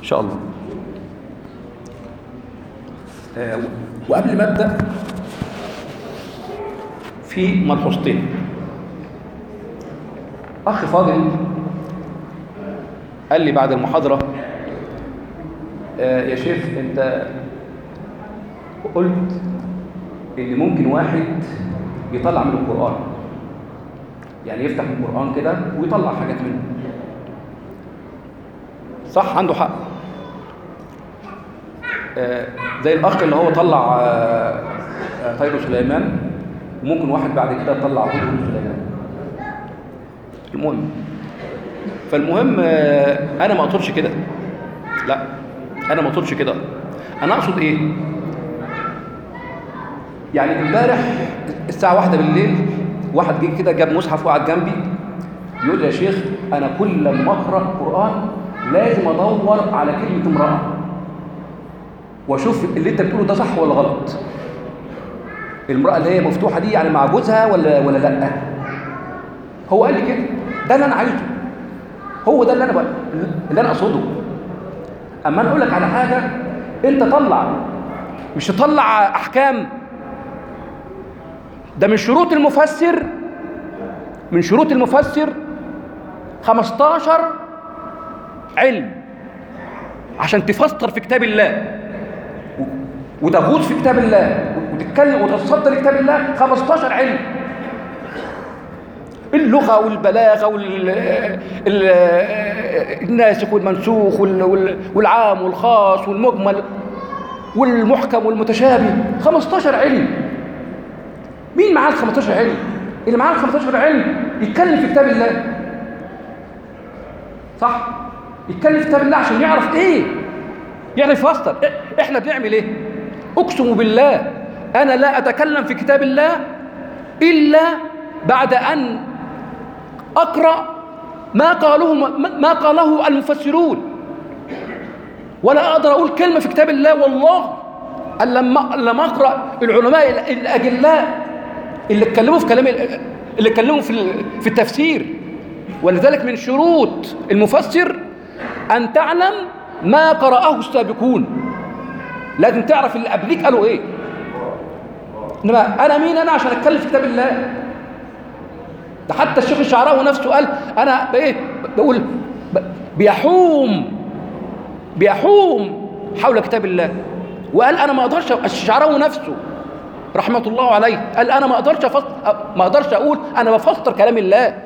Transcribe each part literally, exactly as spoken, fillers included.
إن شاء الله. آه وقبل ما أبدأ في ملحوظتين. أخ فاضل قال لي بعد المحاضرة آه يا شيخ أنت قلت إن ممكن واحد يطلع من القرآن، يعني يفتح القرآن كده ويطلع حاجات منه. صح، عنده حق. آه زي الأخ اللي هو طلع آه آه طير سليمان، وممكن واحد بعد كده يطلع طير سليمان. المهم فالمهم آه أنا ما أقصدش كده، لا أنا ما أقصدش كده. أنا أقصد إيه؟ يعني امبارح الساعة واحدة بالليل واحد جه كده جاب مصحف وقعد جنبي يقول لي يا شيخ أنا كل لما أقرأ القرآن لازم أدور على كلمة امرأة وأشوف اللي أنت بتقوله ده صح ولا غلط. المرأة اللي هي مفتوحة دي يعني مع جوزها ولا ولا لأ؟ هو قال لي كده، ده اللي أنا عايزه، هو ده اللي أنا بقى اللي أنا أقصده. أما أنا أقول لك على حاجة أنت طلع، مش تطلع أحكام. ده من شروط المفسر، من شروط المفسر خمستاشر علم عشان تفسر في كتاب الله وتغوص في كتاب الله وتتكلم وتتصدى لكتاب الله. خمستاشر علم: اللغة والبلاغة والناسخ والمنسوخ والعام والخاص والمجمل والمحكم والمتشابه. خمستاشر علم. مين معاه ال خمستاشر علم؟ اللي معاه ال خمستاشر علم يتكلم في كتاب الله، صح؟ يتكلم في كتاب الله عشان يعرف ايه؟ يعرف يفسر. احنا بنعمل ايه؟ اقسم بالله انا لا اتكلم في كتاب الله الا بعد ان اقرا ما قاله ما قاله المفسرون، ولا اقدر اقول كلمه في كتاب الله والله الا لما لما اقرا العلماء الاجلاء اللي اتكلموا في كلام اللي اتكلموا في في التفسير. ولذلك من شروط المفسر ان تعلم ما قرأه السابقون، لازم تعرف اللي قبليك قالوا ايه. انما انا مين انا عشان اتكلم في كتاب الله؟ ده حتى الشيخ الشعراوي نفسه قال انا ايه بقول بيحوم بيحوم حول كتاب الله، وقال انا ما اقدرش. الشعراوي نفسه رحمه الله عليه قال انا ما اقدرش أفسر ما اقدرش اقول انا بفسر كلام الله.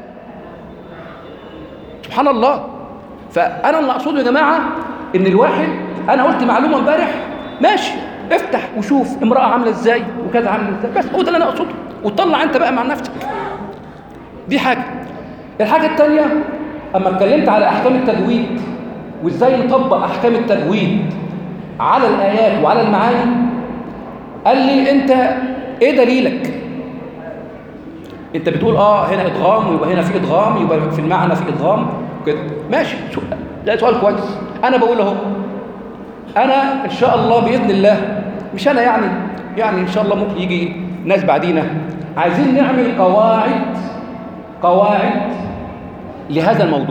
سبحان الله. فانا اللي اقصده يا جماعه ان الواحد، انا قلت معلومه امبارح ماشي، افتح وشوف امراه عامله ازاي وكذا عامله ازاي، بس هو ده اللي انا اقصده، وطلع انت بقى مع نفسك. دي حاجه. الحاجه الثانيه اما اتكلمت على احكام التجويد وازاي نطبق احكام التجويد على الايات وعلى المعاني، قال لي انت ايه دليلك؟ انت بتقول اه هنا ادغام ويبقى هنا في ادغام، يبقى في المعنى في ادغام كده، ماشي. ده سؤال كويس. انا بقول اهو انا ان شاء الله باذن الله، مش انا يعني يعني ان شاء الله ممكن يجي ناس بعدينا عايزين نعمل قواعد قواعد لهذا الموضوع.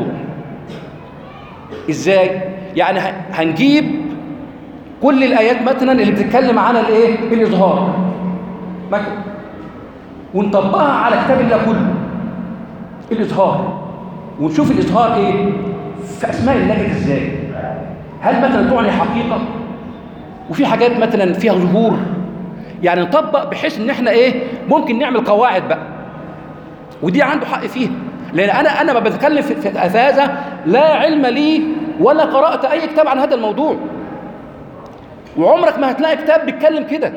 ازاي؟ يعني هنجيب كل الايات مثلا اللي بتتكلم عن الايه الاظهار مثلا ونطبقها على كتاب الله كله الاظهار، ونشوف الاظهار ايه في اسماء الله ازاي. هل مثلا تعني حقيقه وفي حاجات مثلا فيها ظهور؟ يعني نطبق بحيث ان احنا ايه ممكن نعمل قواعد بقى، ودي عنده حق فيها. لان انا انا ما بتكلم في, في هذا لا علم لي ولا قرات اي كتاب عن هذا الموضوع، وعمرك ما هتلاقي كتاب بيتكلم كده.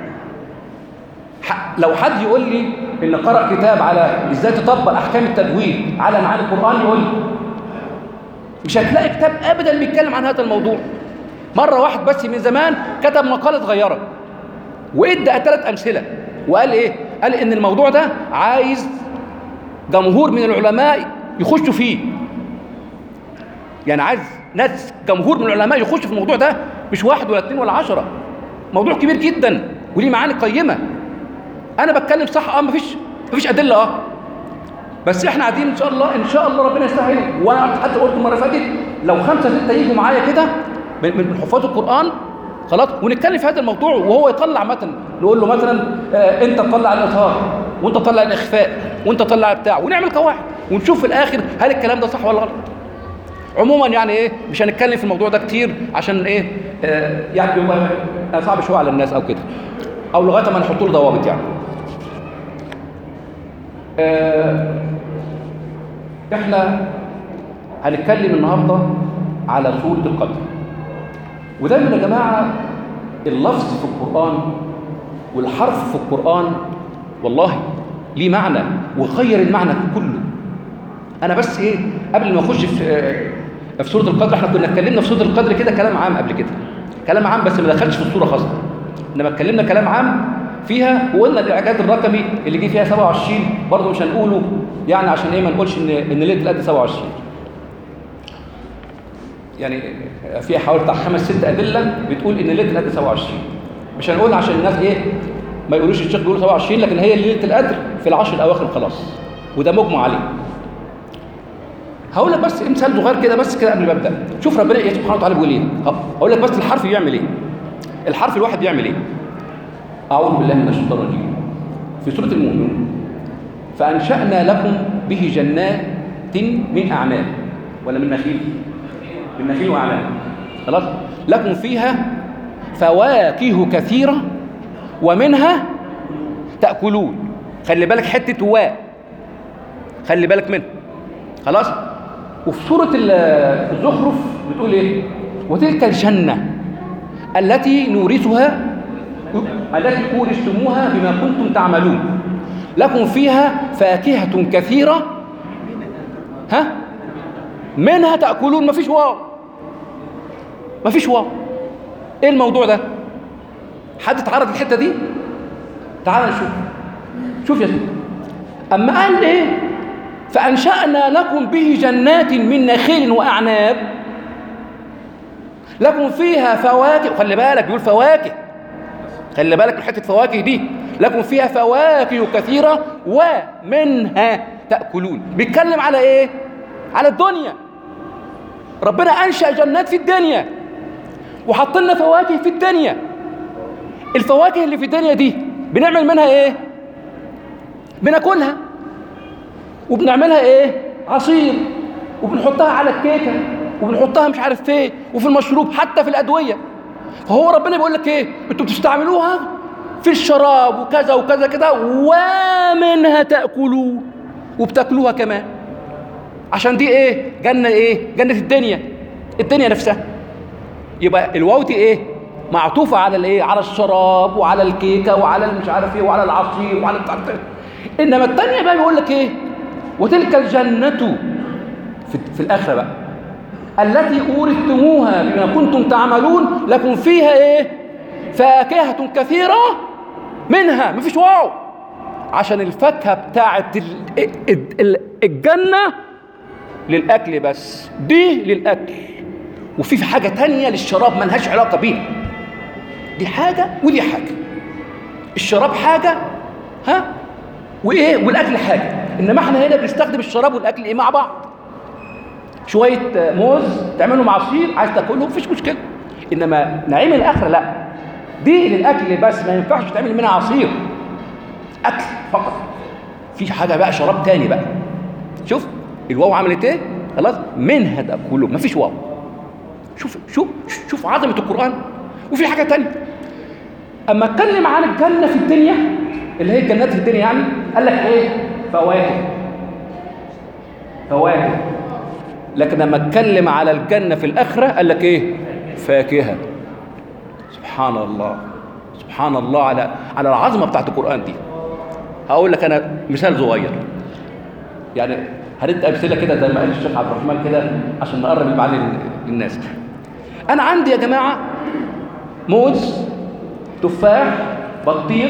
لو حد يقول لي ان قرأ كتاب على ازاي تطبق احكام التجويد على معاني القرآن يقول لي مش هتلاقي كتاب ابدا بيتكلم عن هذا الموضوع. مرة واحد بس من زمان كتب مقالة صغيرة وادى ثلاث امثلة وقال ايه؟ قال ان الموضوع ده عايز جمهور من العلماء يخشوا فيه، يعني عايز ناس جمهور من العلماء يخشوا في الموضوع ده، مش واحد ولا اثنين ولا عشرة. موضوع كبير جدا وليه معاني قيمة. انا بتكلم صح اه مفيش مفيش ادله اه بس احنا قاعدين ان شاء الله ان شاء الله ربنا يسهل. وانا حتى قلت المره اللي فاتت لو خمسه سته يجوا معايا كده من من حفاظ القرآن خلاص، ونتكلم في هذا الموضوع وهو يطلع مثلا، نقول له مثلا آه انت تطلع الاظهار وانت تطلع الاخفاء وانت تطلع بتاع، ونعمل قواعد ونشوف في الاخر هل الكلام ده صح ولا غلط. عموما يعني ايه، مش هنتكلم في الموضوع ده كتير عشان ايه آه يعني يبقى صعب شويه على الناس او كده، او لغايه ما نحط له ضوابط يعني. آه احنا هنتكلم النهارده على سورة القدر. ودايما يا جماعه اللفظ في القرآن والحرف في القرآن والله ليه معنى وغير المعنى كله. انا بس ايه قبل ما اخش في في سورة القدر، احنا كنا اتكلمنا في سورة القدر كده كلام عام قبل كده، كلام عام بس ما دخلش في السورة خاصة، انما اتكلمنا كلام عام فيها وقلنا الاعجاز الرقمي اللي جه فيها سبعة وعشرين برضه مش هنقوله يعني عشان ايه ما نقولش ان ان ليله القدر سبعة وعشرين. يعني فيها حوالي بتاع خمس ست ادله بتقول ان ليله القدر سبعة وعشرين، مش هنقول عشان الناس ايه ما يقولوش الشيخ بيقول سبعة وعشرين، لكن هي ليله القدر في العشر الاواخر خلاص، وده مجمع عليه. هقول لك بس مثال صغير كده بس كده قبل ما ابدا. شوف ربنا ايه سبحانه وتعالى بيقول ايه. هقول لك بس الحرف بيعمل ايه، الحرف الواحد بيعمل ايه. اعوذ بالله من الشيطان الرجيم. في سوره المؤمنون فانشانا لكم به جنات من اعناب ولا من نخيل، من نخيل واعناب خلاص، لكم فيها فواكه كثيره ومنها تاكلون. خلي بالك حته واء، خلي بالك منها خلاص. وفي سوره الزخرف بتقول ايه؟ وتلك الجنه التي نورثها التي أورثتموها بما كنتم تعملون لكم فيها فاكهة كثيرة ها منها تأكلون. مفيش واو، مفيش واو. ايه الموضوع ده؟ حد اتعرض الحتة دي؟ تعال نشوف. شوف يا سيدي، أما قال ايه فأنشأنا لكم به جنات من نخيل وأعناب لكم فيها فواكه. خلي بالك بيقول فواكه، خلي بالك من حته فواكه دي. لكم فيها فواكه كثيره ومنها تاكلون. بيتكلم على ايه؟ على الدنيا. ربنا انشا جنات في الدنيا وحط لنا فواكه في الدنيا. الفواكه اللي في الدنيا دي بنعمل منها ايه؟ بناكلها وبنعملها ايه؟ عصير، وبنحطها على الكيكه وبنحطها مش عارف فين وفي المشروب حتى في الادويه. فهو ربنا بيقول لك ايه؟ انتوا بتستعملوها في الشراب وكذا وكذا كده ومنها تاكلون، وبتاكلوها كمان عشان دي ايه؟ جنه ايه؟ جنه الدنيا، الدنيا نفسها. يبقى الواو دي ايه؟ معطوفه على الايه؟ على الشراب وعلى الكيكه وعلى مش عارف ايه وعلى العصير وعلى بتاع. انما الثانيه بقى بيقول لك ايه؟ وتلك الجنه في, في الاخره بقى التي أورثتموها بما كنتم تعملون لكم فيها ايه؟ فاكهة كثيرة منها. مفيش واو عشان الفاكهة بتاعت الجنة للأكل بس، دي للأكل، وفي حاجة تانية للشراب ملهاش علاقة بيها. دي حاجة ودي حاجة، الشراب حاجة ها وإيه والأكل حاجة. إنما احنا هنا بنستخدم الشراب والأكل إيه مع بعض. شويه موز تعملهم عصير عايز تاكله مفيش مشكله، انما نعيم الاخره لا، دي للاكل بس، ما ينفعش تعمل منها عصير، اكل فقط. في حاجه بقى شراب تاني بقى. شوف الواو عملت ايه؟ خلاص منها تاكلون، مفيش واو. شوف شوف شوف عظمه القران. وفي حاجه تانيه اما اتكلم عن الجنه في الدنيا اللي هي الجنات في الدنيا يعني قال لك ايه؟ فواكه، فواكه. لكن لما اتكلم على الجنة في الآخرة قال لك ايه؟ فاكهة. سبحان الله، سبحان الله على على العظمة بتاعت القرآن دي. هقول لك أنا مثال صغير يعني، هندي أمثلة كده زي ما قال الشيخ عبد الرحمن كده عشان نقرب المعاني للناس. أنا عندي يا جماعة موز، تفاح، بطيخ،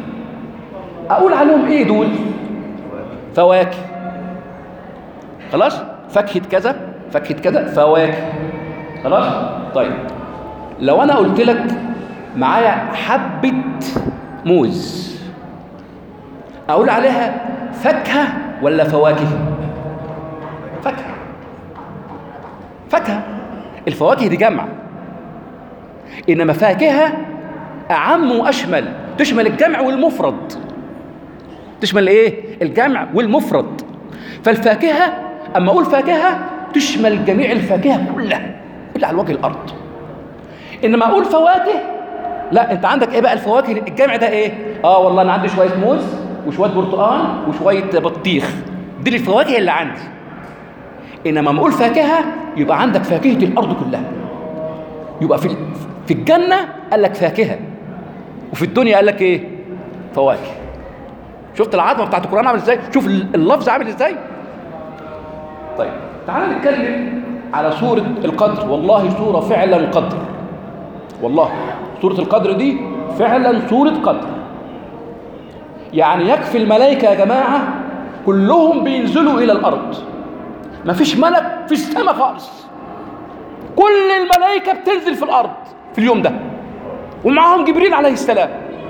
أقول عليهم إيه دول؟ فواكه. خلاص؟ فاكهة كذا، فاكهة كذا، فواكه. خلاص؟ طيب لو أنا قلت لك معايا حبة موز، أقول عليها فاكهة ولا فواكه؟ فاكهة. فاكهة. الفواكه دي جمع، إنما فاكهة أعم وأشمل، تشمل الجمع والمفرد. تشمل إيه؟ الجمع والمفرد. فالفاكهة أما أقول فاكهة تشمل جميع الفاكهة كلها كلها على وجه الأرض. إنما أقول فواكه، لا، أنت عندك إيه بقى الفواكه؟ الجمع ده إيه؟ آه والله أنا عندي شوية موز وشوية برتقال وشوية بطيخ، دي الفواكه اللي عندي. إنما أما أقول فاكهة يبقى عندك فاكهة الأرض كلها. يبقى في في الجنة قال لك فاكهة، وفي الدنيا قال لك إيه؟ فواكه. شفت العظمة بتاعت القرآن عامل إزاي؟ شوف اللفظ عامل إزاي؟ طيب تعالى نتكلم على سورة القدر. والله سورة فعلا قدر، والله سورة القدر دي فعلا سورة قدر. يعني يكفي الملائكة يا جماعة كلهم بينزلوا إلى الأرض، مفيش ملك في السماء خالص، كل الملائكة بتنزل في الأرض في اليوم ده، ومعهم جبريل عليه السلام.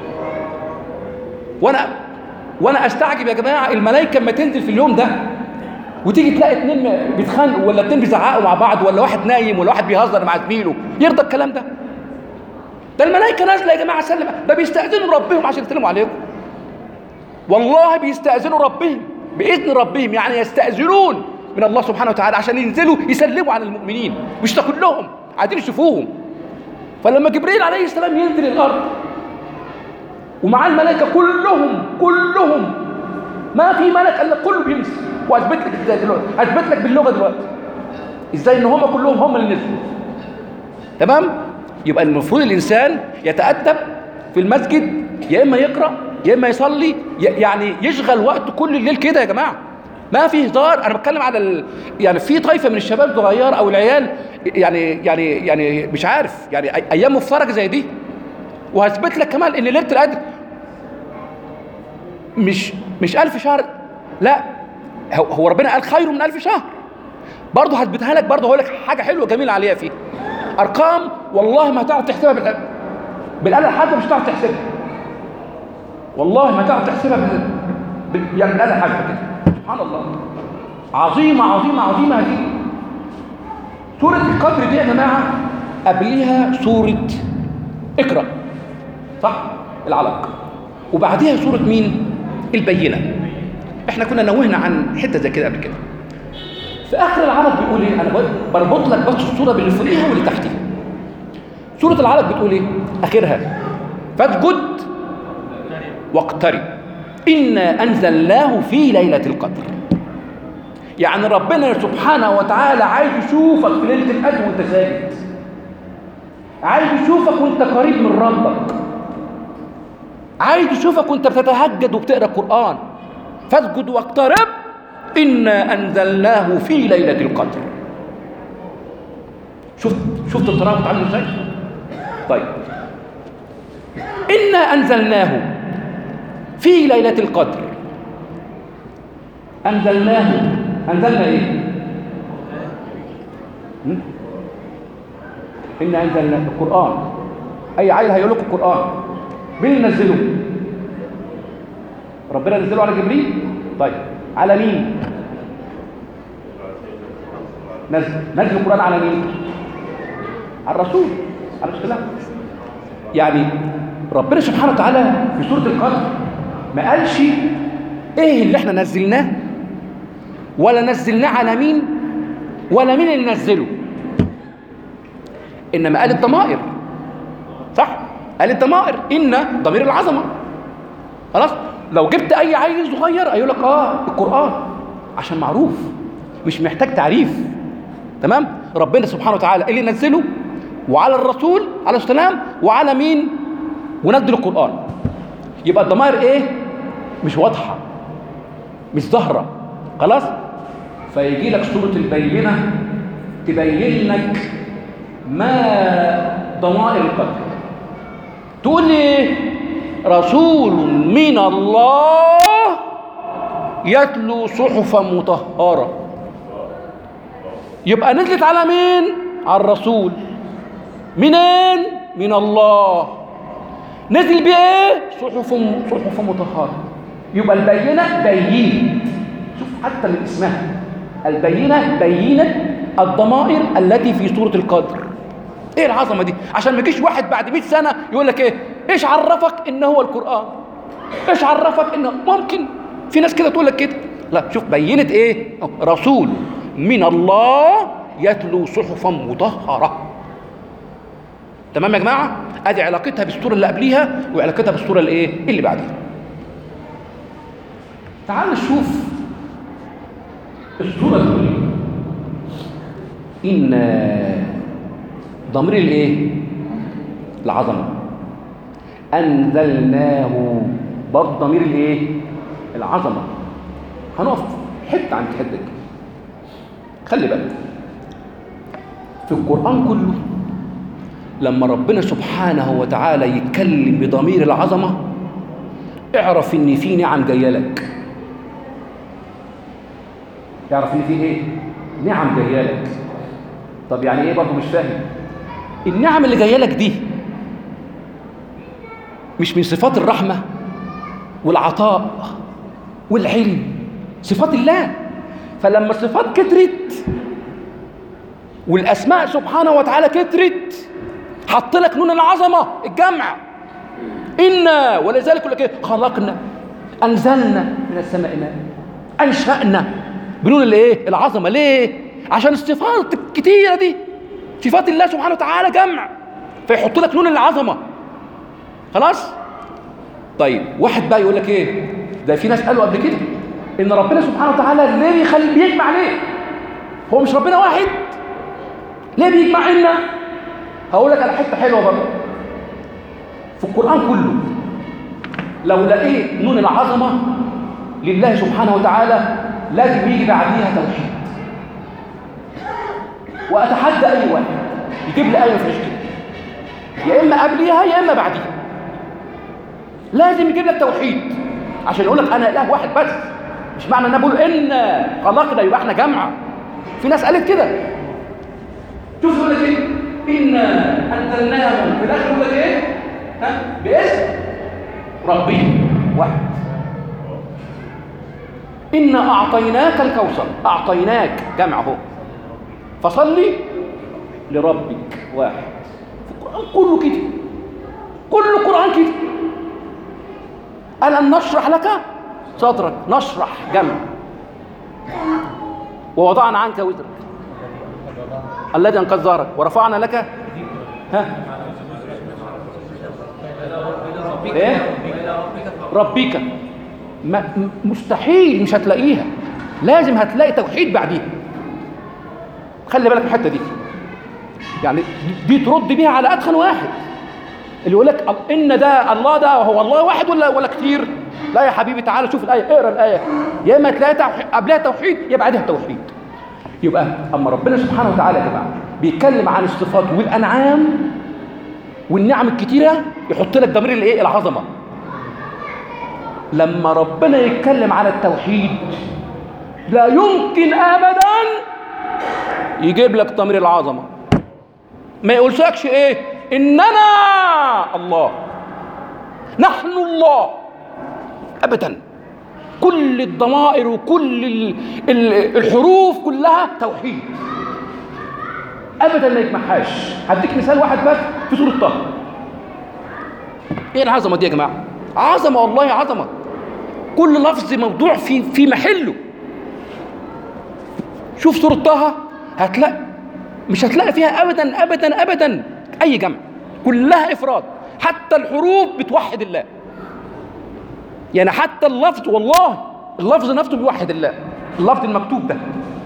وأنا وأنا أستعجب يا جماعة، الملائكة لما تنزل في اليوم ده وتيجي تلاقي اتنين بيتخانقوا ولا اتنين بيزعقوا مع بعض ولا واحد نايم ولا واحد بيهزر مع زميله، يرضى الكلام ده؟ ده الملائكة نازلة يا جماعة سلم، ده بيستأذنوا ربهم عشان يسلموا عليكم. والله بيستأذنوا ربهم بإذن ربهم، يعني يستأذنون من الله سبحانه وتعالى عشان ينزلوا يسلموا على المؤمنين، بيشتاقوا لهم، عايزين يشوفوهم. فلما جبريل عليه السلام ينزل الأرض ومع الملائكة كلهم كلهم ما في ملك الا كله بيمشي. واثبت لك ازاي دلوقتي، اثبت لك باللغه دلوقتي ازاي ان هم كلهم هم اللي نزلوا. تمام؟ يبقى المفروض الانسان يتأدب في المسجد، يا اما يقرا يا اما يصلي، يعني يشغل وقته كل الليل كده يا جماعه، ما في هزار. انا بتكلم على ال... يعني في طائفه من الشباب صغير او العيال يعني يعني يعني مش عارف يعني ايام مفترجه زي دي. وهثبت لك كمان ان ليله القدر مش مش ألف شهر، لا، هو ربنا قال خير من ألف شهر. برضه هثبتها لك، برضه هقول لك حاجه حلوه جميله عليها فيه. ارقام والله ما تعرف تحسبها بالآلة بالآلة الحاسبة، مش هتعرف تحسبها. والله ما تعرف تحسبها بال... بال... يعني بالآلة الحاسبة كده. سبحان الله، عظيمه عظيمه عظيمه هذه سوره القدر دي يا جماعه. قبلها سوره اقرأ، صح؟ العلق. وبعديها سوره مين؟ البينة. احنا كنا نوهنا عن حته زي كده قبل كده. في اخر العلق بيقول ايه؟ انا بربط لك بس الصوره باللي فوقيها واللي تحتيها. سوره العلق بتقول ايه؟ اخرها فاسجد واقترب انا انزلناه في ليله القدر. يعني ربنا سبحانه وتعالى عايز يشوفك في ليله القدر وانت ساجد، عايز يشوفك وانت قريب من ربك، عايز يشوفك وانت بتتهجد وبتقرا القرآن. فاسجد واقترب إنا أنزلناه في ليلة القدر. شفت شفت الترابط عامل ازاي؟ طيب، إنا أنزلناه في ليلة القدر. أنزلناه، أنزلنا إيه؟ إنا أنزلنا القرآن. أي عيل هيقول لكم القرآن مين اللي نزله؟ ربنا نزله على جبريل. طيب على مين؟ نزل نزل القرآن على مين؟ على الرسول عليه السلام. يعني ربنا سبحانه وتعالى في سورة القدر ما قالش ايه اللي احنا نزلناه، ولا نزلناه على مين، ولا مين اللي نزله، انما قال الضمائر. صح؟ قال الضمائر، إن ضمير العظمة. خلاص؟ لو جبت أي عيل صغير هيقول لك آه القرآن، عشان معروف مش محتاج تعريف. تمام؟ ربنا سبحانه وتعالى اللي نزله، وعلى الرسول عليه السلام، وعلى مين؟ ونزل القرآن. يبقى الضمائر إيه؟ مش واضحة، مش ظاهرة. خلاص؟ فيجي لك سورة البينة تبين لك ما ضمائر القدر. تقول لي رسول من الله يتلو صحفا مطهرة. يبقى نزلت على مين؟ على الرسول. منين؟ من الله. نزل بايه؟ صحف صحف مطهرة. يبقى البينة بين، شوف حتى من اسمها البينة بينت الضمائر التي في سورة القدر. ايه العظمه دي؟ عشان ما يجيش واحد بعد مئة سنه يقول لك ايه ايش عرفك ان هو القران؟ ايش عرفك انه ممكن؟ في ناس كده تقول لك كده. لا، شوف بينت ايه؟ رسول من الله يتلو صحفا مطهره. تمام يا جماعه؟ ادي علاقتها بالسوره اللي قبليها وعلاقتها بالسوره الايه اللي بعديها. تعال نشوف السوره الاولى. ان ضمير الايه؟ العظمه. انزلناه برضه ضمير الايه؟ العظمه. هنقف حته عند الحته دي. خلي بالك في القران كله لما ربنا سبحانه وتعالى يتكلم بضمير العظمه اعرف ان في نعم جايه لك. اعرف ان في ايه؟ نعم جايه لك. طب يعني ايه؟ برضه مش فاهم. النعم اللي جايه لك دي مش من صفات الرحمه والعطاء والعلم، صفات الله. فلما الصفات كترت والاسماء سبحانه وتعالى كترت حط لك نون العظمه الجمع. انا ولذلك يقول لك ايه؟ خلقنا، انزلنا من السماء ماء، انشانا بنون الايه؟ العظمه. ليه؟ عشان الصفات الكتيره دي صفات الله سبحانه وتعالى جمع، فيحط لك نون العظمه. خلاص؟ طيب واحد بقى يقول لك ايه؟ ده في ناس قالوا قبل كده ان ربنا سبحانه وتعالى ليه بيخلي بيجمع؟ ليه؟ هو مش ربنا واحد؟ ليه بيجمع لنا؟ هقول لك على حته حلوه برضه في القران كله. لو لقيت نون العظمه لله سبحانه وتعالى لازم يجي بعديها توحيد. واتحدى اي واحد يجيب لي ايه ما فيهاش كده، يا اما قبليها يا اما بعديها. لازم يجيب لك توحيد عشان يقول لك انا اله واحد بس. مش معنى ان انا بقول ان خلقنا يبقى احنا جمعه. في ناس قالت كده. شوف يقول لك ايه؟ انا انزلناه في الاخر يقول لك ايه؟ ها؟ باسم ربي واحد. انا اعطيناك الكوثر. اعطيناك جمع اهو. فصلي لربك واحد. في القران كله كده، كل القران كده. ألم نشرح لك صدرك. نشرح جمع. ووضعنا عنك وزرك الذي انقذ ظهرك ورفعنا لك ها ايه؟ ربك. مستحيل مش هتلاقيها، لازم هتلاقي توحيد بعديها. خلي بالك من الحته دي، يعني دي ترد بيها على ادخن واحد اللي يقول لك ان ده الله ده هو الله واحد ولا ولا كتير. لا يا حبيبي، تعالى شوف الايه، اقرا الايه، يا اما تلاقي قبلها توحيد يا بعدها توحيد. يبقى اما ربنا سبحانه وتعالى يا جماعه بيتكلم عن الصفات والانعام والنعم الكتيره يحط لك ضمير الايه؟ العظمه. لما ربنا يتكلم على التوحيد لا يمكن ابدا يجيب لك ضمير العظمه. ما يقولش ايه؟ اننا الله، نحن الله، ابدا. كل الضمائر وكل الحروف كلها توحيد، ابدا ما يجمعهاش. هديك مثال واحد بس في سوره طه. ايه العظمه دي يا جماعه؟ عظمه والله عظمه. كل لفظ موضوع في في محله. شوف سوره طه هتلاقي مش هتلاقي فيها ابدا ابدا ابدا اي جمع، كلها افراد. حتى الحروف بتوحد الله، يعني حتى اللفظ، والله اللفظ نفسه بيوحد الله. اللفظ المكتوب ده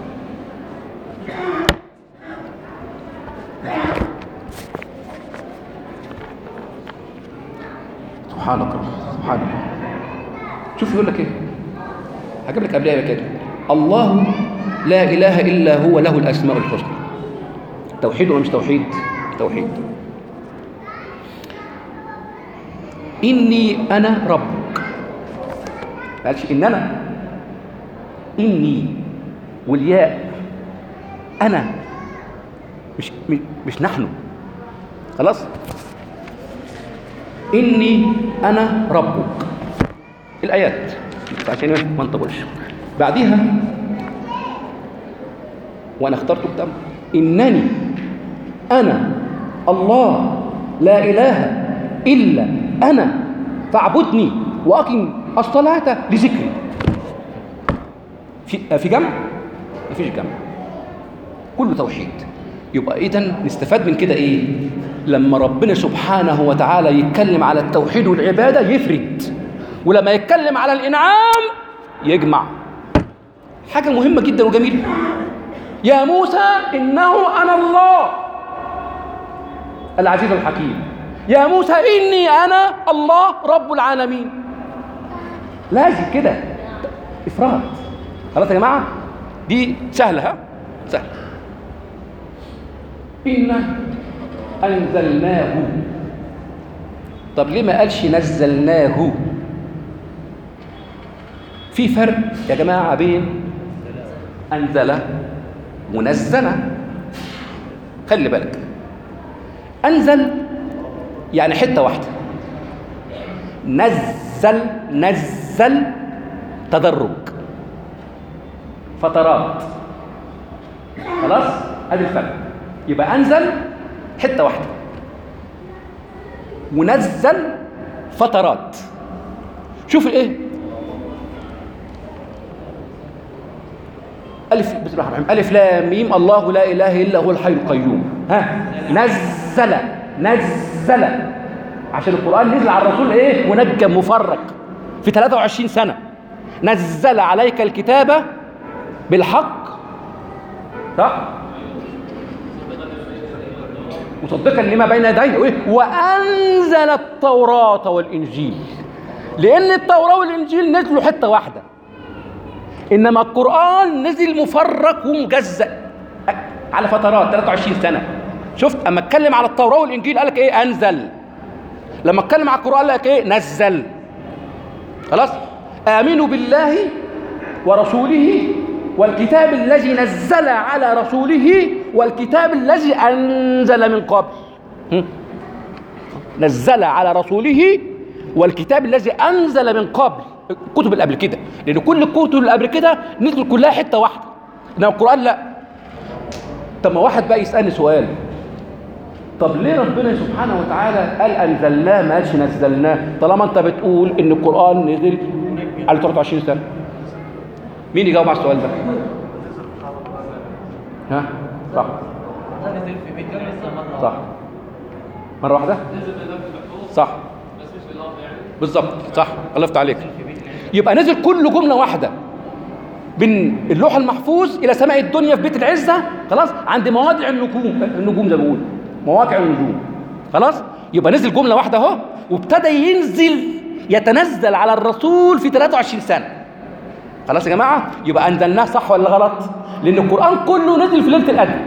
سبحانك سبحانك. شوف يقول لك ايه؟ هجيب لك قبلها كده: الله لا اله الا هو له الاسماء الحسنى. توحيد ولا مش توحيد؟ توحيد. اني انا ربك. ما قالش ان انا، اني والياء انا، مش مش نحن. خلاص؟ اني انا ربك. الايات عشان ما نطولش. بعديها وانا اخترت كتاب انني انا الله لا إله إلا أنا فاعبدني وأقم الصلاة لذكري. في في جمع؟ مفيش جمع، كله توحيد. يبقى إذن نستفاد من كده إيه؟ لما ربنا سبحانه وتعالى يتكلم على التوحيد والعبادة يفرد، ولما يتكلم على الإنعام يجمع. حاجة مهمة جدا وجميلة. يا موسى إنه أنا الله العزيز الحكيم. يا موسى إني أنا الله رب العالمين. لازم كده إفراد. خلاص يا جماعة، دي سهلة. ها سهلة. إنا أنزلناه. طب ليه ما قالش نزلناه؟ في فرق يا جماعة بين أنزل منزلة. خلي بالك، أنزل يعني حتة واحدة، نزل نزل تدرج فترات. خلاص، هذا الفرق. يبقى أنزل حتة واحدة ونزل فترات. شوف ايه؟ ألف بسم الله الرحمن الرحيم، ألف لام ميم، الله لا إله إلا هو الحي القيوم. ها نزل نزل عشان القرآن نزل على الرسول ايه؟ منجم مفرق في ثلاثة وعشرين سنة. نزل عليك الكتاب بالحق، صح؟ مصدقا لما بين يديه، وأنزل التوراة والإنجيل. لأن التوراة والإنجيل نزلوا حتة واحدة، إنما القرآن نزل مفرق ومجزأ على فترات ثلاثة وعشرين سنة. شفت؟ أما اتكلم على التوراة والإنجيل قال لك إيه؟ أنزل. لما اتكلم على القرآن قال لك إيه؟ نزل. خلاص؟ آمنوا بالله ورسوله والكتاب الذي نزل على رسوله والكتاب الذي أنزل من قبل. نزل على رسوله والكتاب الذي أنزل من قبل. الكتب اللي قبل كده، لأن كل الكتب اللي قبل كده نزل كلها حتة واحدة، إنما القرآن لا. طب ما واحد بقى يسألني سؤال، طب ليه ربنا سبحانه وتعالى قال أنزلناه ما قالش نزلناه، طالما أنت بتقول إن القرآن نزل على ثلاثة وعشرين سنة؟ مين يجاوب على السؤال ده؟ ها؟ صح. صح. مرة واحدة؟ صح. بالظبط، صح. الله يفتح عليك. يبقى نزل كل جملة واحدة من اللوح المحفوظ إلى سماء الدنيا في بيت العزة، خلاص، عند مواضع النجوم، النجوم زي ما بقول، مواقع النجوم. خلاص؟ يبقى نزل جملة واحدة أهو، وابتدى ينزل يتنزل على الرسول في ثلاثة وعشرين سنة. خلاص يا جماعة؟ يبقى أنزلناه صح ولا غلط؟ لأن القرآن كله نزل في ليلة القدر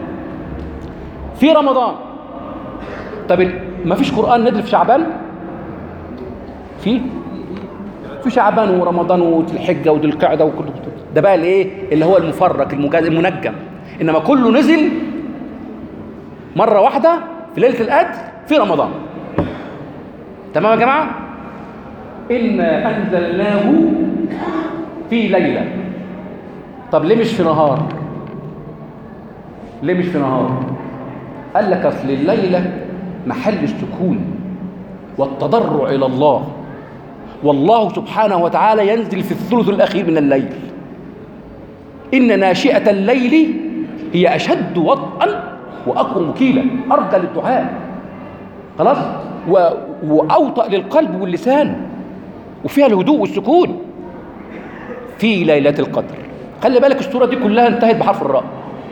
في رمضان. طب ما فيش قرآن نزل في شعبان؟ في في شعبان ورمضان وذي الحجة وذي القعدة وكل ده بقى الايه اللي هو المفرق المنجم. انما كله نزل مرة واحدة في ليلة القدر في رمضان. تمام يا جماعة؟ إنا أنزلناه في ليلة. طب ليه مش في نهار؟ ليه مش في نهار؟ قال لك أصل الليلة محل السكون والتضرع إلى الله، والله سبحانه وتعالى ينزل في الثلث الأخير من الليل. إن ناشئة الليل هي أشد وطئا وأقوى مكيلا، أرجى للدعاء. خلاص؟ و... وأوطأ للقلب واللسان، وفيها الهدوء والسكون في ليلة القدر. خلي بالك السورة دي كلها انتهت بحرف الراء،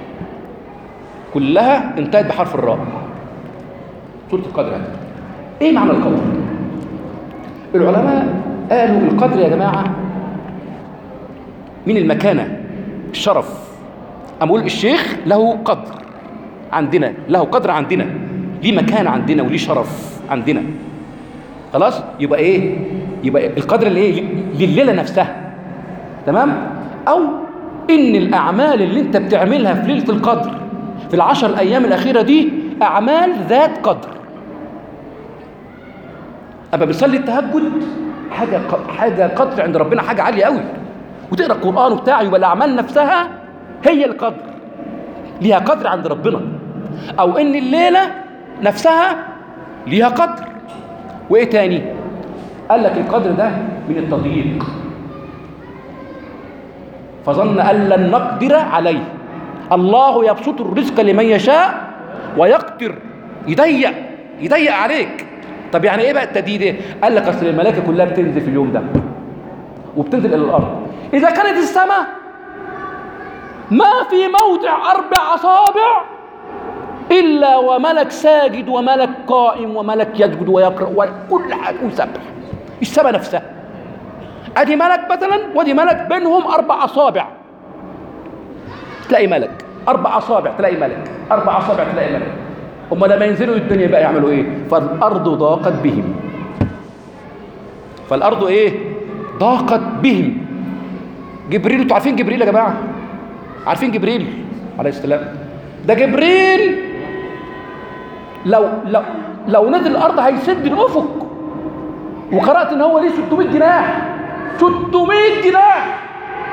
كلها انتهت بحرف الراء. سورة القدر هذه ايه معنى القدر؟ العلماء قالوا القدر يا جماعة من المكانة، الشرف. أقول الشيخ له قدر عندنا، له قدر عندنا، ليه مكان عندنا وليه شرف عندنا. خلاص؟ يبقى ايه؟ يبقى القدر اللي ايه؟ لليلة نفسها. تمام؟ أو إن الأعمال اللي أنت بتعملها في ليلة القدر في العشر الأيام الأخيرة دي أعمال ذات قدر. أما بنصلي التهجد حاجة حاجة قدر عند ربنا، حاجة عالية قوي، وتقرأ القرآن وبتاع، يبقى الأعمال نفسها هي القدر، ليها قدر عند ربنا. أو إن الليلة نفسها ليها قدر. وايه تاني؟ قال لك القدر ده من التضييق، فظن ان لن نقدر عليه. الله يبسط الرزق لمن يشاء ويقدر، يضيق يضيق عليك. طب يعني ايه بقى التضييق ده؟ قال لك اصل الملائكه كلها بتنزل في اليوم ده وبتنزل الى الارض. اذا كانت السماء ما في موضع اربع اصابع الا وملك ساجد وملك قائم وملك يسجد ويقرا وكل حاجه ويسبح. السماء نفسها ادي ملك مثلا ودي ملك بينهم اربع اصابع، تلاقي ملك. اربع اصابع تلاقي ملك، اربع اصابع تلاقي ملك. هم لما ينزلوا الدنيا بقى يعملوا ايه؟ فالارض ضاقت بهم. فالارض ايه؟ ضاقت بهم. جبريل، انتوا عارفين جبريل يا جماعه؟ عارفين جبريل عليه السلام؟ ده جبريل لو لو لو نزل الارض هيسد الافق. وقرات ان هو ليه ستمائة جناح، ستمائة جناح،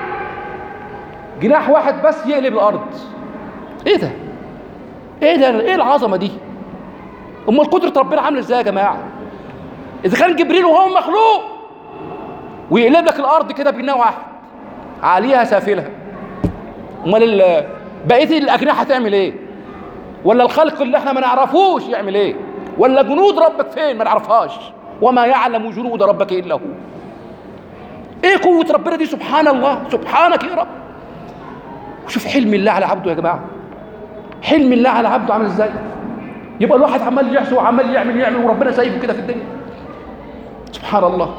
جناح واحد بس يقلب الارض. ايه ده؟ ايه ده؟ ايه العظمه دي؟ امال قدره ربنا عامله ازاي يا جماعه؟ اذا كان جبريل وهو مخلوق ويقلب لك الارض كده بجناح واحد عليها سافلها، امال بقيه الاجنحه هتعمل ايه؟ ولا الخلق اللي احنا ما نعرفوش يعمل ايه؟ ولا جنود ربك فين ما نعرفهاش؟ وما يعلم جنود ربك الا هو. ايه قوه ربنا دي؟ سبحان الله، سبحانك يا رب. شوف حلم الله على عبده يا جماعه، حلم الله على عبده عامل ازاي؟ يبقى الواحد عمال يحسن وعمال يعمل يعمل وربنا سايبه كده في الدنيا. سبحان الله.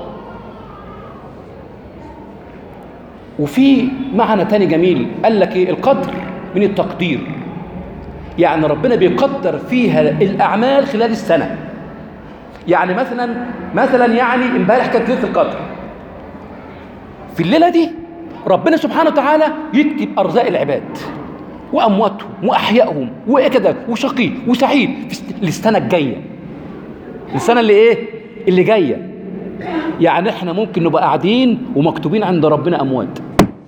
وفي معنى تاني جميل، قال لك ايه؟ القدر من التقدير، يعني ربنا بيقدر فيها الاعمال خلال السنه. يعني مثلا مثلا يعني امبارح كانت ليله القدر، في الليله دي ربنا سبحانه وتعالى يكتب ارزاق العباد وامواتهم واحيائهم وكذا وشقي وسعيد للسنه الجايه، السنه اللي ايه؟ اللي جايه. يعني احنا ممكن نبقى قاعدين ومكتوبين عند ربنا اموات.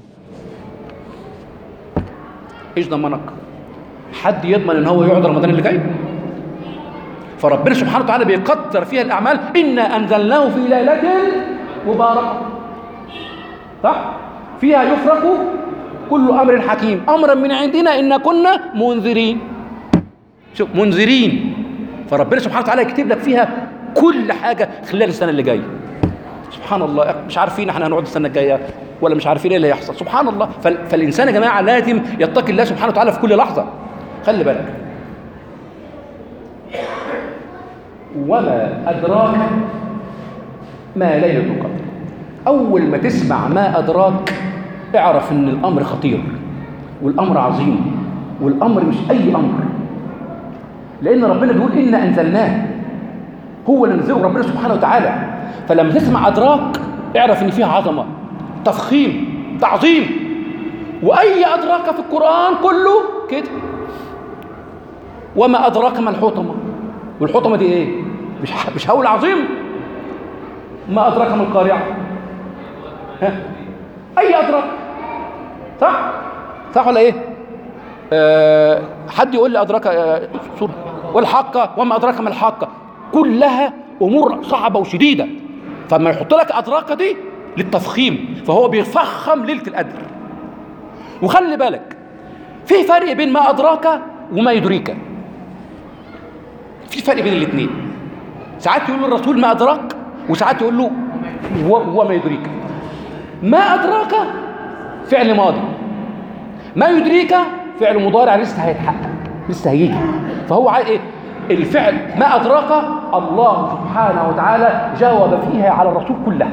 ايش ضمنك؟ حد يضمن ان هو يقعد رمضان اللي جاي؟ فربنا سبحانه وتعالى بيقدر فيها الاعمال. انا انزلناه في ليله مباركه، صح؟ فيها يفرق كل امر حكيم امرا من عندنا انا كنا منذرين. شوف، منذرين. فربنا سبحانه وتعالى يكتب لك فيها كل حاجه خلال السنه اللي جايه. سبحان الله. مش عارفين احنا هنقعد السنه الجايه ولا مش عارفين ايه اللي هيحصل. سبحان الله. فالانسان يا جماعه لازم يتقي الله سبحانه وتعالى في كل لحظه. خلي بالك. وما ادراك ما ليله القدر. اول ما تسمع ما ادراك اعرف ان الامر خطير والامر عظيم والامر مش اي امر، لان ربنا بيقول انا انزلناه، هو اللي نزله ربنا سبحانه وتعالى. فلما تسمع ادراك اعرف ان فيها عظمه، تفخيم، تعظيم. واي ادراك في القران كله كده. وما ادراك ما الحطمه. والحطمه دي ايه؟ مش مش هول عظيم. ما ادراك ما القارعه. ها؟ اي ادراك، صح صح ولا ايه؟ أه حد يقول لي ادراك أه سوره والحقه وما ادراك ما الحقه، كلها امور صعبه وشديده. فما يحط لك ادراك دي للتفخيم، فهو بيفخم ليله القدر. وخلي بالك في فرق بين ما ادراك وما يدريك. في فرق بين الاثنين. ساعات يقول له الرسول ما ادراك وساعات يقول له وما يدريك. ما ادراك فعل ماضي، ما يدريك فعل مضارع لسه هيتحقق، لسه هيجي. فهو عايز ايه؟ الفعل ما ادراك الله سبحانه وتعالى جاوب فيها على الرسول كلها.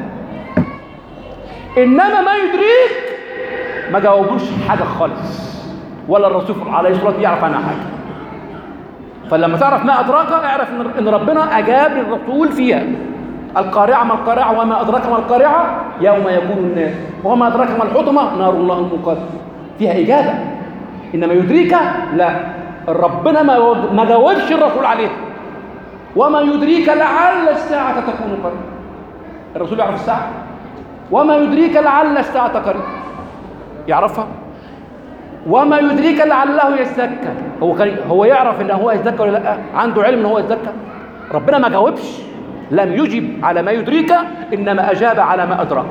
انما ما يدريك ما جاوبوش حاجه خالص، ولا الرسول عليه الصلاه والسلام يعرف عنها حاجه. فلما تعرف ما ادراك اعرف ان ربنا اجاب للرسول فيها. القارعه ما القارعه وما ادراك ما القارعه يوم يكون الناس وما ادراك ما الحطمه نار الله الموقده. فيها اجابه. انما يدريك لا، ربنا ما ما جاوبش الرسول عليه. وما يدريك لعل الساعه تكون قريبا. الرسول يعرف الساعه. وما يدريك لعل الساعه قريبا، يعرفها. وما يدريك لعله يزكى. هو كان هو يعرف ان هو يزكى ولا لا؟ عنده علم ان هو يزكى؟ ربنا ما جاوبش، لم يجب على ما يدريك، انما اجاب على ما ادراك.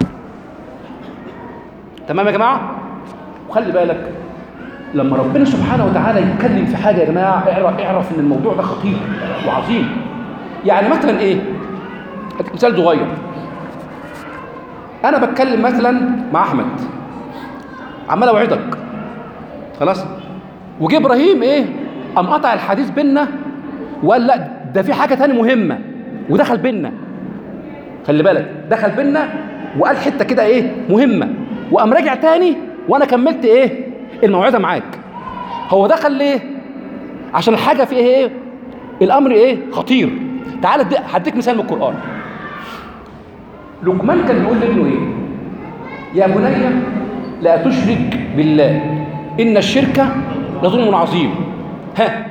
تمام يا جماعه؟ وخلي بالك لما ربنا سبحانه وتعالى يتكلم في حاجه يا جماعه اعرف, اعرف ان الموضوع ده خطير وعظيم. يعني مثلا ايه؟ مثال صغير، انا بتكلم مثلا مع احمد عمال اوعدك خلاص، وجه ابراهيم ايه؟ قام قطع الحديث بينا وقال لا ده في حاجه ثانيه مهمه، ودخل بينا. خلي بالك دخل بينا وقال حته كده ايه مهمه، وقام راجع تاني وانا كملت ايه الموعظه معاك. هو دخل ليه؟ عشان الحاجه فيها ايه؟ الامر ايه خطير. تعال هديك مثال من القران. لقمان كان بيقول لابنه ايه؟ يا بني لا تشرك بالله ان الشرك لظلم عظيم. ها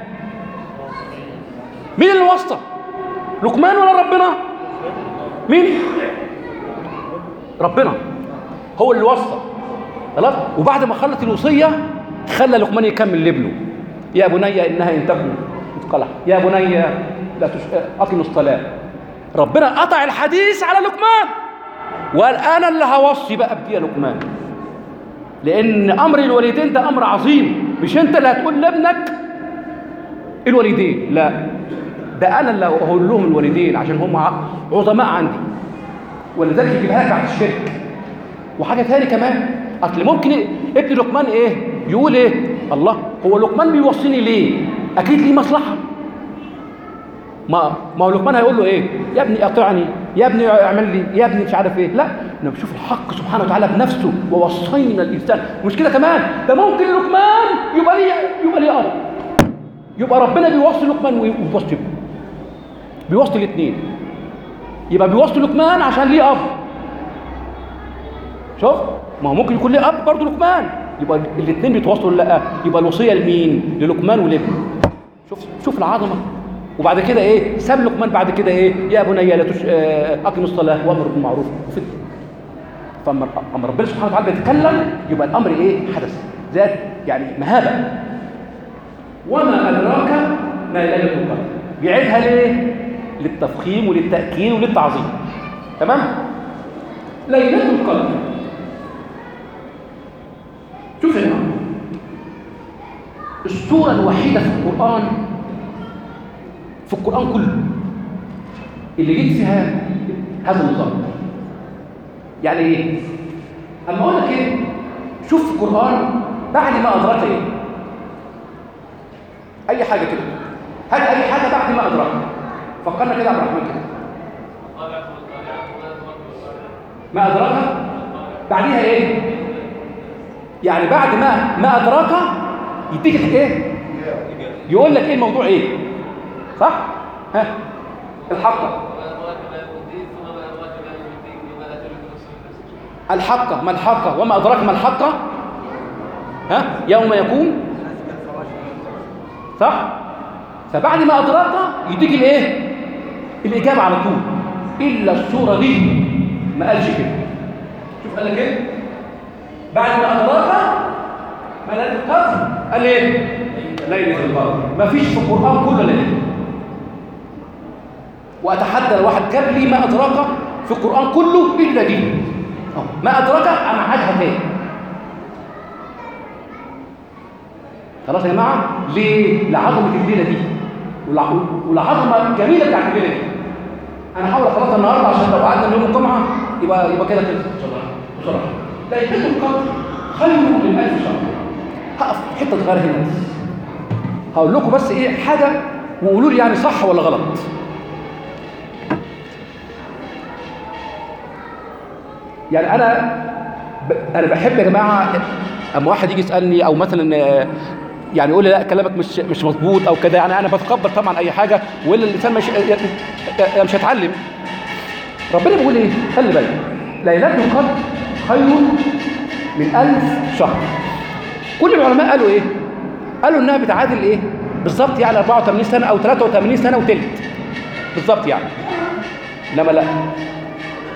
مين اللي وصى؟ لقمان ولا ربنا؟ مين؟ ربنا هو اللي وصى. خلاص، وبعد ما خلص الوصيه خلى لقمان يكمل لابنه. يا بني انها ان تكن مثقال، يا بني لا تش... اقم الصلاه. ربنا قطع الحديث على لقمان وقال انا اللي هوصي بقى بدي يا لقمان، لان امر الوالدين ده امر عظيم، مش انت اللي هتقول لابنك الوالدين، لا ده انا اللي هقول لهم الوالدين عشان هم عظماء عندي، ولذلك يجيبها لك بعد الشرك. وحاجه ثانيه كمان، اصل ممكن ابن لقمان ايه يقول ايه؟ الله، هو لقمان بيوصيني ليه؟ اكيد ليه مصلحه. ما ما هو لقمان هيقول له ايه؟ يا ابني اطيعني، يا ابني اعمل لي، يا ابني مش عارف ايه. لا، انا بشوف الحق سبحانه وتعالى بنفسه، ووصينا الانسان. مش كده كمان، ده ممكن لقمان يبقى ليه يبقى ليه اب، يبقى ربنا بيوصي لقمان ويوصي ابنه، بيوصي الاثنين. يبقى بيوصي لقمان عشان ليه اب. شوف، ما هو ممكن يكون ليه اب برضه لقمان، يبقى الاثنين بيتواصلوا. لا، يبقى الوصيه لمين؟ للقمان ولابنه. شوف شوف العظمه. وبعد كده ايه؟ ساب لقمان بعد كده ايه؟ يا بني لا تش... اقم الصلاه وامر بالمعروف. فاما ربنا سبحانه وتعالى بيتكلم يبقى الامر ايه؟ حدث ذات يعني مهابه. وما ادراك ما ليله القدر. بيعيدها ليه؟ للتفخيم وللتاكيد وللتعظيم. تمام؟ ليله القدر، شوف هنا السوره الوحيده في القران في القرآن كله اللي جيت فيها هذا النظام. يعني ايه؟ اما اقول لك ايه؟ شوف في القرآن بعد ما أدرك ايه؟ أي حاجة كده، هات أي حاجة بعد ما أدرك. فكرنا كده يا عبد الرحمن كده. ما أدرك بعديها ايه؟ يعني بعد ما ما أدرك يديك ايه؟ يقول لك ايه الموضوع ايه؟ صح؟ ها؟ الحقة الحقة ما الحقة وما أدراك ما الحقة؟ ها؟ يوم يكون، صح؟ فبعد ما أدراك يديك الايه؟ الإجابة على طول. إلا السورة دي ما قالش كده. شوف قال لك ايه؟ بعد ما أدراك ما ليلة القدر قال ايه؟ ليلة القدر. ما فيش في القرآن كله ليلة. وأتحدى لو واحد جاب لي ما أدراك في القرآن كله إلا دي. ما أدراك أنا عادها تاني. خلاص يا جماعة؟ ليه؟ لعظمة الليلة دي ولعظمة الجميلة بتاعت الليلة دي. أنا هحاول أخلصها النهاردة عشان لو قعدنا يوم الجمعة يبقى يبقى كده كده إن شاء الله. بسرعة. ليلة القدر خير من ألف شهر. هقف حتة صغيرة هنا. هقول لكم بس إيه حاجة وقولوا لي يعني صح ولا غلط. يعني انا ب... انا بحب يا جماعه اما واحد يجي يسالني او مثلا يعني يقول لي لا كلامك مش مش مظبوط او كده، يعني انا بتقبل طبعا اي حاجه، والا الانسان مش مش هيتعلم. ربنا بيقول ايه؟ خلي بالك، ليله القدر خير من ألف شهر. كل العلماء قالوا ايه؟ قالوا انها بتعادل ايه بالظبط؟ يعني أربعة وثمانين سنه او ثلاثة وثمانين سنه وثلث بالظبط يعني. انما لا،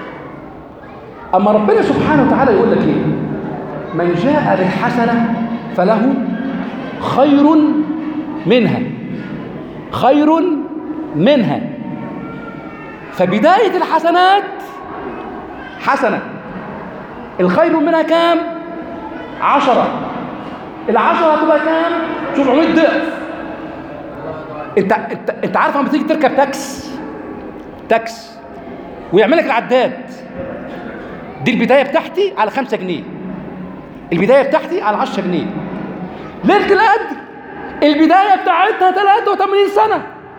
اما ربنا سبحانه وتعالى يقول لك ايه؟ من جاء بالحسنه فله خير منها، خير منها. فبداية الحسنات حسنة، الخير منها كام؟ عشرة. العشرة هتبقى كام؟ سبعمائة ضعف. انت انت انت عارف لما تيجي تركب تاكس تاكس ويعمل لك العداد، دي البداية بتاعتي على خمسة جنيه، البداية بتاعتي على عشرة جنيه. ليلة القدر البداية بتاعتها ثلاثة وثمانين سنة،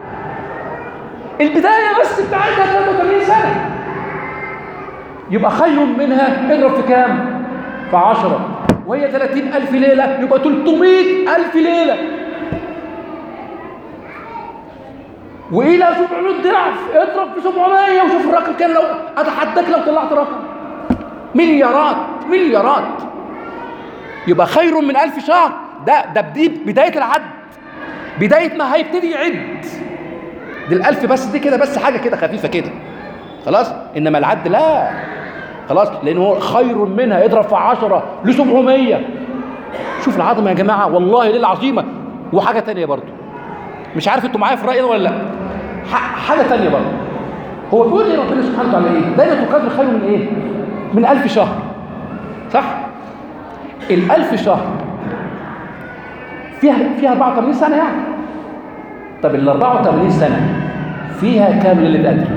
البداية بس بتاعتها ثلاثة وثمانين سنة. يبقى خير منها اضرب في كام؟ في عشرة، وهي ثلاثين ألف ليلة، يبقى ثلاثمائة ألف ليلة. وإلى سبعمائة ضعف اضرب في سبعمائة وشوف الرقم كان. لو أتحداك لو طلعت رقم مليارات مليارات. يبقى خير من ألف شهر. ده ده بدي بداية العد، بداية ما هيبتدي يعد. دي الألف بس، دي كده بس حاجة كده خفيفة كده خلاص. إنما العد لا خلاص، لأنه هو خير منها اضرب في عشرة لسبعمية. شوف العظمة يا جماعة، والله ليه العظيمة. وحاجة تانية برضو، مش عارف انتوا معايا في الرأي ده ولا لا. حاجة تانية برضو، هو بيقول لي ربنا سبحانه وتعالى ايه؟ ليلة القدر خير من ايه؟ من ألف شهر، صح؟ الألف شهر فيها فيها أربعة وثمانين سنة يعني. طب ال أربعة وثمانين سنة فيها كام ليلة قدر؟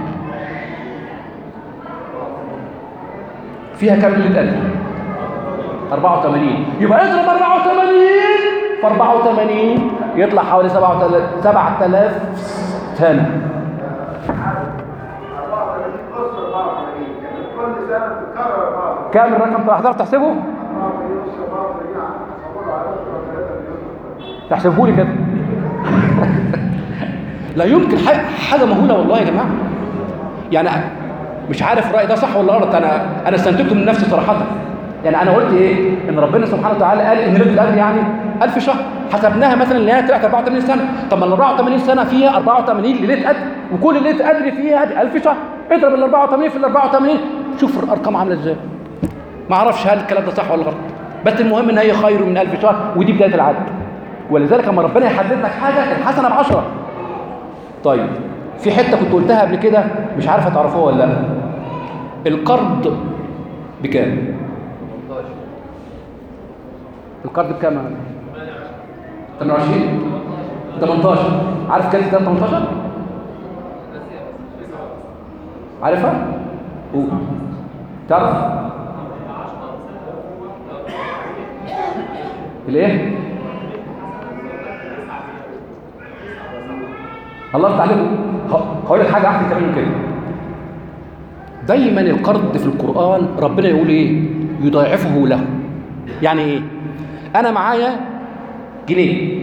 فيها كام ليلة قدر؟ أربعة وثمانين. يبقى اضرب أربعة وثمانين في أربعة وثمانين يطلع حوالي سبعة آلاف سنة. كام الرقم ده؟ هتعرف تحسبه؟ تحسبه لي كده. لا يمكن، حاجة مهولة والله يا جماعة. يعني مش عارف الرأي ده صح ولا غلط، أنا أنا استنتجته من نفسي صراحة. يعني أنا قلت إيه؟ إن ربنا سبحانه وتعالى قال إن ليلة القدر يعني ألف شهر، حسبناها مثلا اللي هي طلعت أربعة وثمانين سنة. طب ما ال أربعة وثمانين سنة فيها أربعة وثمانين ليلة قدر، وكل ليلة قدر فيها دي ألف شهر. اضرب ال أربعة وثمانين في ال أربعة وثمانين، شوف الأرقام عاملة إزاي. ما أعرفش هل الكلام ده صح ولا غلط، بس المهم إن هي خير من ألف شهر، ودي بداية العد. ولذلك لما ربنا يحدد لك حاجة الحسنة بعشرة. طيب في حتة كنت قلتها قبل كده مش عارف هتعرفوها ولا لا. القرض بكام؟ القرض بكام؟ ثمانية وعشرين ثمانية عشر. عارف كام ده ثمانية عشر؟ عارفها؟ قول. تعرف؟ الايه؟ الله يفتح عليكم. هقول لك حاجه احسن كمان من كده. دايما القرض في القرآن ربنا يقول ايه؟ يضاعفه له. يعني ايه؟ انا معايا جنيه،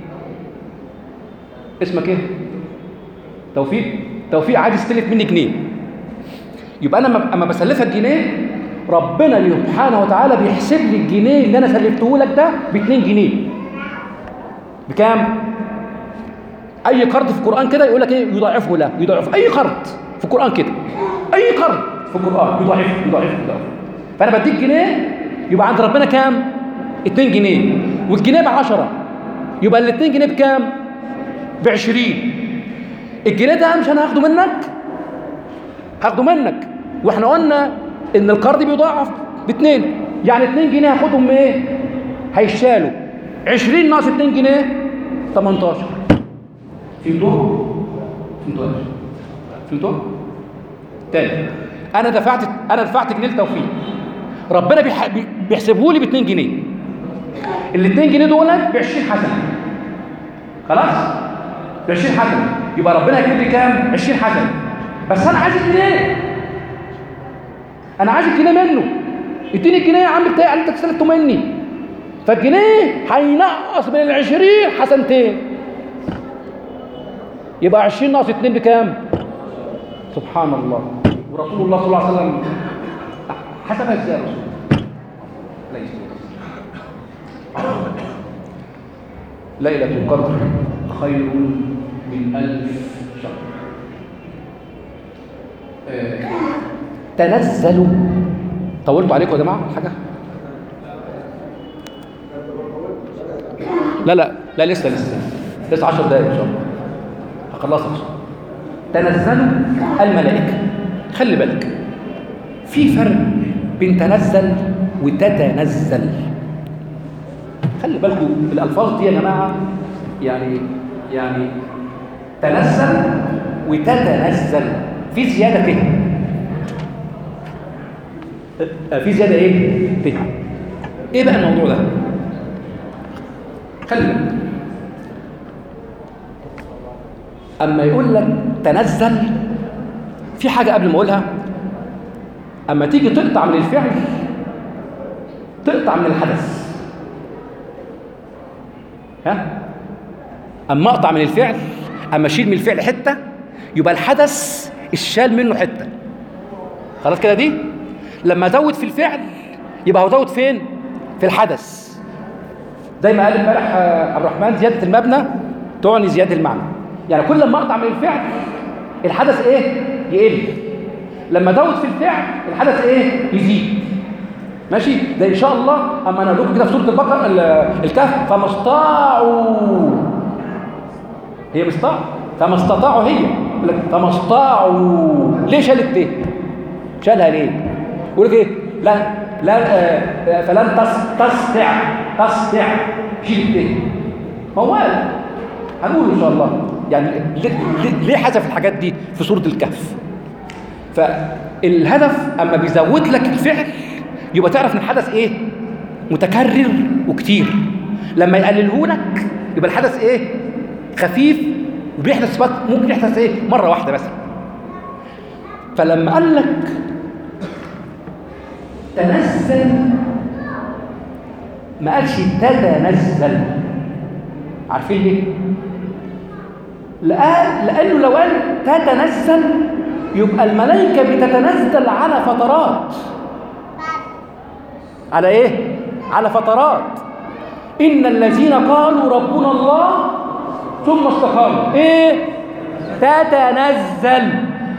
اسمك ايه؟ توفيق. توفيق عايز يستلف مني جنيه. يبقى انا اما بسلفك جنيه ربنا سبحانه وتعالى بيحسب لي الجنيه اللي انا سلفته لك ده ب اتنين جنيه. بكام؟ اي قرض في القرآن كده يقول لك ايه؟ يضاعفه له. يضاعف اي قرض في القرآن كده، اي قرض في القرآن يضاعفه يضاعفه يضاعفه. فانا بديك جنيه يبقى عند ربنا كام؟ اتنين جنيه، والجنيه ب عشرة، يبقى ال اتنين جنيه بكام؟ ب عشرين. الجنيه ده مش انا هاخده منك، هاخده منك. واحنا قلنا ان القرض بيضاعف باتنين، يعني اتنين جنيه هاخدهم ايه؟ هيشالوا عشرين ناقص اتنين جنيه تمنتاشر. فهمتوا؟ فهمتوا؟ فهمتوا؟ تاني، انا دفعت انا دفعت جنيه لتوفيق، ربنا بيح... بيحسبه لي ب اتنين جنيه. ال اتنين جنيه دول ب عشرين حسنه. خلاص؟ ب عشرين حسنه، يبقى ربنا هيكتب لي كام؟ عشرين حسنه. بس انا عايز الجنيه، انا عايز الجنيه منه. اديني الجنيه يا عم بتاعي اللي انت استلفته مني. فالجنيه هينقص من ال عشرين حسنتين، يبقى عشرين ناقص اتنين بكام؟ سبحان الله. ورسول الله صلى الله عليه وسلم حسبها ازاي يا رسول الله؟ ليلة القدر خير من ألف شهر. آه. تنزلوا. طولتوا عليكم يا جماعة حاجة؟ لا لا لا لسه لسه لسه عشر دقايق ان شاء الله هخلصها ان شاء الله. تنزلوا الملائكه، خلي بالك في فرق بين تنزل وتتنزل. خلي بالكم الالفاظ دي يا جماعه، يعني يعني تنزل وتتنزل في زياده ت، في زياده ايه؟ ت. ايه بقى الموضوع ده؟ خلي بالك اما يقول لك تنزل، في حاجه قبل ما اقولها. اما تيجي تقطع من الفعل تقطع من الحدث. ها؟ اما اقطع من الفعل، اما اشيل من الفعل حته، يبقى الحدث الشال منه حته. خلاص كده؟ دي لما ازود في الفعل يبقى هزود فين؟ في الحدث. زي ما قال امبارح عبد الرحمن، زياده المبنى تعني زياده المعنى. يعني كل ما اقطع من الفعل الحدث ايه؟ يقل. لما ازود في الفعل الحدث ايه؟ يزيد. ماشي؟ ده ان شاء الله اما انا اقول لكم كده في سوره البقره الكهف، فما استطاعوا، هي مش استطاعوا، فما استطاعوا، هي فما استطاعوا. ليه شالت دي؟ شالها ليه؟ يقول لك ايه؟ لا لا آه فلن تستطع تستطع شيل دي. موال هنقول ان شاء الله يعني ليه, ليه حذف الحاجات دي في سوره الكهف. فالهدف اما بيزود لك الفعل يبقى تعرف ان الحدث ايه؟ متكرر وكتير. لما يقلله لك يبقى الحدث ايه؟ خفيف وبيحدث بس، ممكن يحدث ايه؟ مره واحده بس. فلما قال لك تنزل ما قالش تتنزل. عارفين ليه؟ لأنه لو قال تتنزل يبقى الملائكة بتتنزل على فترات. على ايه؟ على فترات. إن الذين قالوا ربنا الله ثم استقاموا ايه؟ تتنزل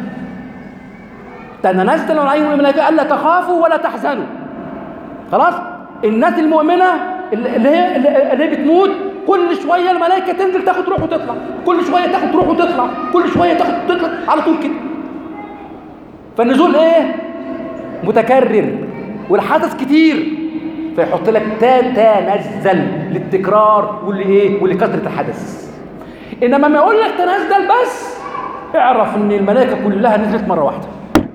تتنزل عليهم الملائكة ألا تخافوا ولا تحزنوا. خلاص؟ الناس المؤمنة اللي هي اللي هي بتموت كل شويه الملائكه تنزل تاخد روح وتطلع، كل شويه تاخد روح وتطلع، كل شويه تاخد تطلع على طول كده. فالنزول ايه؟ متكرر والحدث كتير، فيحط لك تتنزل للتكرار واللي ايه؟ واللي كثره الحدث. انما ما يقول لك تنزل بس اعرف ان الملائكه كلها نزلت مره واحده.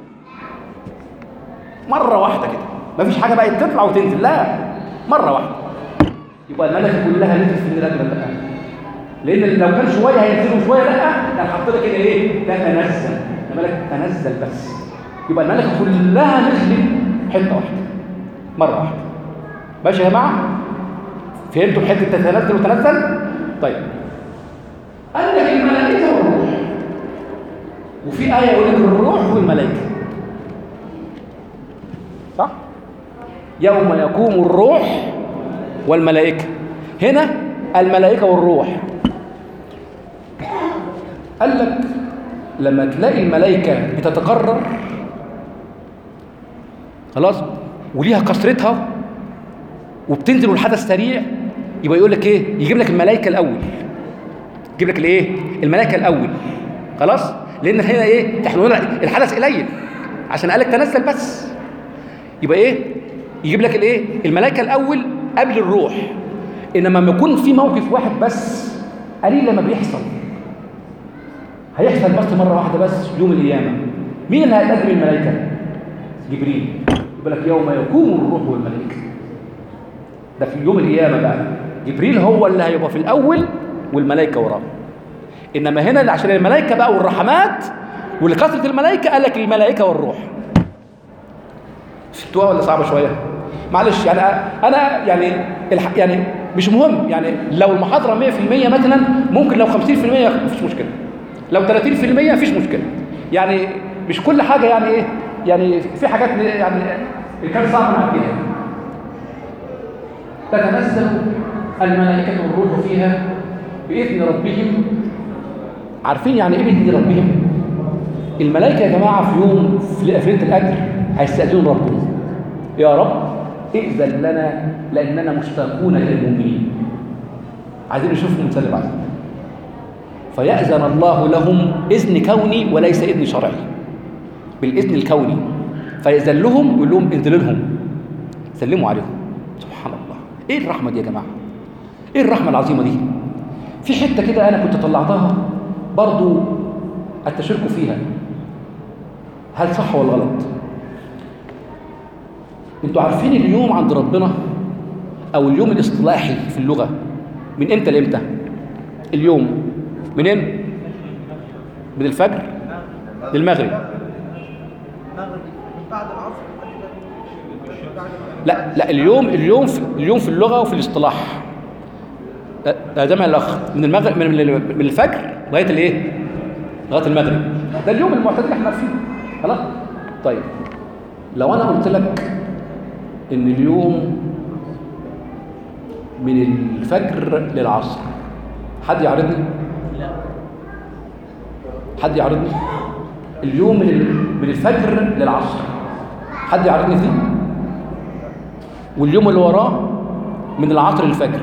مره واحده كده، مفيش حاجه بقى تطلع وتنزل، لا مره واحده. يبقى الملائكه كلها نزلت في النزل ده، لان لو كان شويه هينزلوا شويه لا كان حط لك كده ايه؟ تتنزل. الملائكه تنزل بس، يبقى الملائكه كلها نزلت حته واحده مره واحده. ماشي يا جماعه؟ فهمتوا حته تتنزل وتنزل؟ طيب قال لك الملائكه والروح، وفي ايه يقول لك الروح والملائكه، صح؟ يوم يقوم الروح والملائكة. هنا الملائكة والروح. قال لك لما تلاقي الملائكة بتتكرر خلاص وليها كثرتها وبتنزل والحدث سريع، يبقى يقول لك ايه؟ يجيب لك الملائكة الأول. يجيب لك الايه؟ الملائكة الأول. خلاص؟ لأن هنا ايه؟ احنا قلنا الحدث قليل عشان قال لك تنزل بس. يبقى ايه؟ يجيب لك الايه؟ الملائكة الأول قبل الروح. انما لما يكون في موقف واحد بس قليل لما بيحصل، هيحصل بس مره واحده بس يوم القيامه. مين اللي هيقدم الملائكه؟ جبريل. يقول لك يوم يقوم الروح والملائكه، ده في يوم القيامه بقى. جبريل هو اللي هيبقى في الاول والملائكه وراه. انما هنا عشان الملائكه بقى والرحمات ولكثره الملائكه قال لك الملائكه والروح. شفتوها ولا صعبه شويه؟ معلش يعني انا يعني الح... يعني مش مهم، يعني لو المحاضره مية في المية مثلا ممكن، لو خمسين في المية مفيش مشكله، لو ثلاثين في المية مفيش مشكله. يعني مش كل حاجه يعني ايه، يعني في حاجات يعني اللي كان صعب نعديها. تتنزل الملائكه والروح فيها باذن ربهم. عارفين يعني ايه باذن ربهم؟ الملائكه يا جماعه في يوم في ليله القدر هيستاذنون ربهم، يا رب ائذن لنا لاننا مشتاقون الى المؤمنين. عايزين نشوفهم ونسلم عليهم. فيأذن الله لهم إذن كوني وليس إذن شرعي، بالإذن الكوني. فيأذن لهم ويقول لهم انزلوا لهم سلموا عليهم. سبحان الله، إيه الرحمة دي يا جماعة؟ إيه الرحمة العظيمة دي؟ في حتة كده أنا كنت طلعتها برضو التشرك فيها، هل صح ولا غلط؟ انتوا عارفين اليوم عند ربنا او اليوم الاصطلاحي في اللغة من امتى لامتى؟ اليوم منين؟ من الفجر للمغرب. لا لا اليوم اليوم في اليوم في اللغة وفي الاصطلاح ده جمع الاخ من المغرب من من الفجر لغايه الايه؟ لغايه المغرب. ده اليوم المعتاد اللي احنا عارفينه. خلاص؟ طيب لو انا قلت لك ان اليوم من الفجر للعصر، حد يعرضني؟ حد يعرضني؟ اليوم من من الفجر للعصر، حد يعرضني فيه؟ واليوم اللي وراه من العصر للفجر.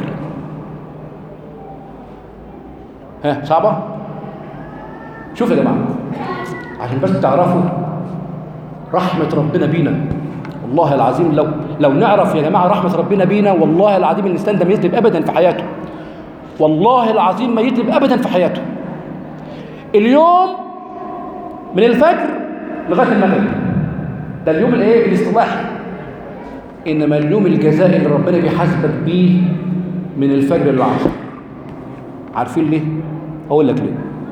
ها صعبة؟ شوف يا جماعة عشان بس تعرفوا رحمة ربنا بينا، والله العظيم لو لو نعرف يا جماعة رحمة ربنا بينا، والله العظيم الإنسان ده ما يذنب أبدا في حياته، والله العظيم ما يذنب أبدا في حياته. اليوم من الفجر لغاية المغرب ده اليوم الايه؟ الاصطلاحي. إنما اليوم الجزائي اللي ربنا بيحاسبك بيه من الفجر للعصر. عارفين ليه؟ هقول لك ليه.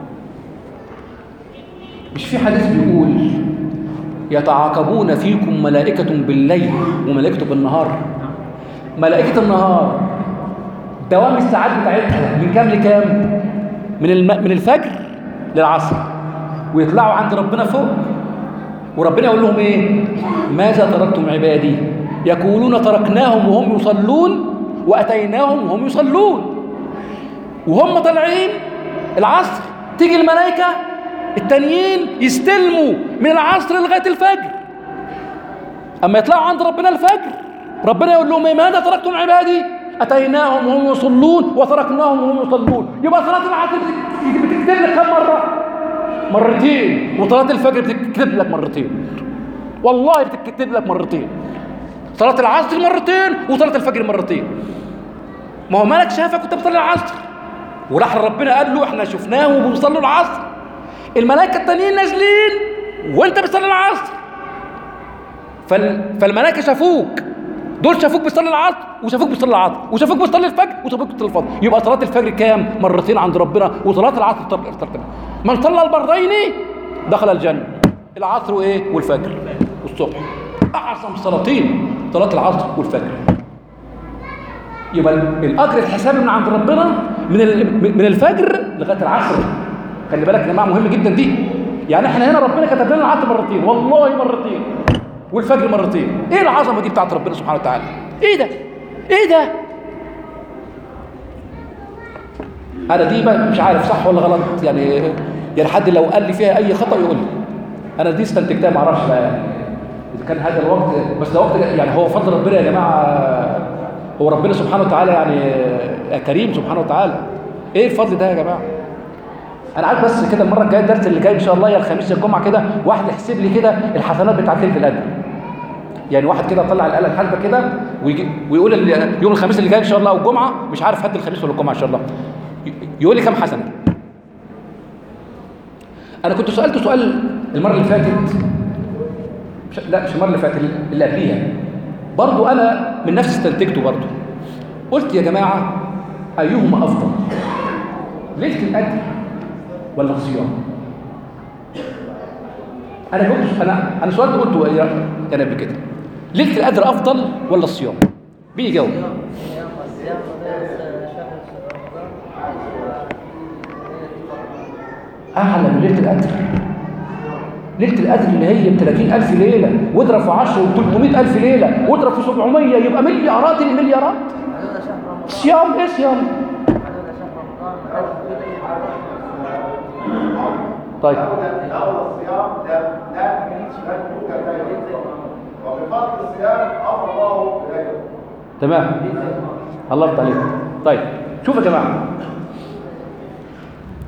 مش في حديث بيقول يتعاقبون فيكم ملائكة بالليل وملائكة بالنهار؟ ملائكة النهار دوام الساعات بتاعتها من كام لكام؟ من الم... من الفجر للعصر، ويطلعوا عند ربنا فوق، وربنا يقول لهم ايه؟ ماذا تركتم عبادي؟ يقولون تركناهم وهم يصلون واتيناهم وهم يصلون. وهم طالعين العصر تيجي الملائكة التانيين يستلموا من العصر لغاية الفجر. أما يطلعوا عند ربنا الفجر ربنا يقول لهم ماذا تركتم عبادي؟ أتيناهم وهم يصلون وتركناهم وهم يصلون. يبقى صلاة العصر بتكتب لك كم مرة؟ مرتين. وصلاة الفجر بتكتب لك مرتين، والله بتكتب لك مرتين. صلاة العصر مرتين وصلاة الفجر مرتين. ما هو مالك شافك وانت بتصلي العصر، وراح ربنا قال له احنا شفناهم وبيصلوا العصر. الملائكه التانيين نازلين وانت بتصلي العصر، فال... فالملائكه شافوك، دول شافوك بتصلي العصر وشافوك بتصلي العصر وشافوك بتصلي الفجر وشافوك بتصلي الفجر. يبقى صلاه الفجر كام؟ مرتين عند ربنا، وصلاه العصر مرتين. من صلى البردين دخل الجنه. العصر وايه؟ والفجر والصبح، اعظم صلاتين صلاه العصر والفجر. يبقى الاجر الحسابي من عند ربنا من من الفجر لغايه العصر. خلي بالك يا جماعه مهم جدا دي. يعني احنا هنا ربنا كتب لنا العصر مرتين، والله مرتين، والفجر مرتين. ايه العظمه دي بتاعت ربنا سبحانه وتعالى؟ ايه ده؟ ايه ده؟ انا دي بقى مش عارف صح ولا غلط، يعني يعني حد لو قال لي فيها اي خطا يقول لي. انا دي استنتجتها ما اعرفش بقى يعني اذا كان هذا الوقت، بس ده وقت يعني هو فضل ربنا يا جماعه. هو ربنا سبحانه وتعالى يعني كريم سبحانه وتعالى. ايه الفضل ده يا جماعه؟ انا عارف بس كده المره الجايه الدرس اللي جاي ان شاء الله يا الخميس يا الجمعه كده واحد يحسب لي كده الحسنات بتاعت ليله القدر. يعني واحد كده طلع الاله الحاسبه كده ويجي ويقول يوم الخميس اللي جاي ان شاء الله او الجمعه، مش عارف حد الخميس ولا الجمعه ان شاء الله، يقول لي كام حسنه. انا كنت سالته سؤال المره اللي فاتت، مش لا مش المره اللي فاتت اللي قبليها، برضه انا من نفسي استنتجته برضه. قلت يا جماعه ايهما افضل؟ ليله القدر ولا الصيام؟ انا قلت انا انا سؤال قلته كان قبل كده، ليله القدر افضل ولا الصيام؟ مين يجاوب؟ اعلى من ليله القدر. ليله القدر اللي هي ب ثلاثين ألف ليله، واضرب في عشرة و ثلاثمائة ألف ليله، واضرب في سبعمائة يبقى مليارات المليارات. صيام ايه صيام؟ طيب الأول الصيام ده ده من شهادته كفاية، وبفضل الصيام أفضل الله إليه. تمام، الله يفتح عليك. طيب شوفوا يا جماعه،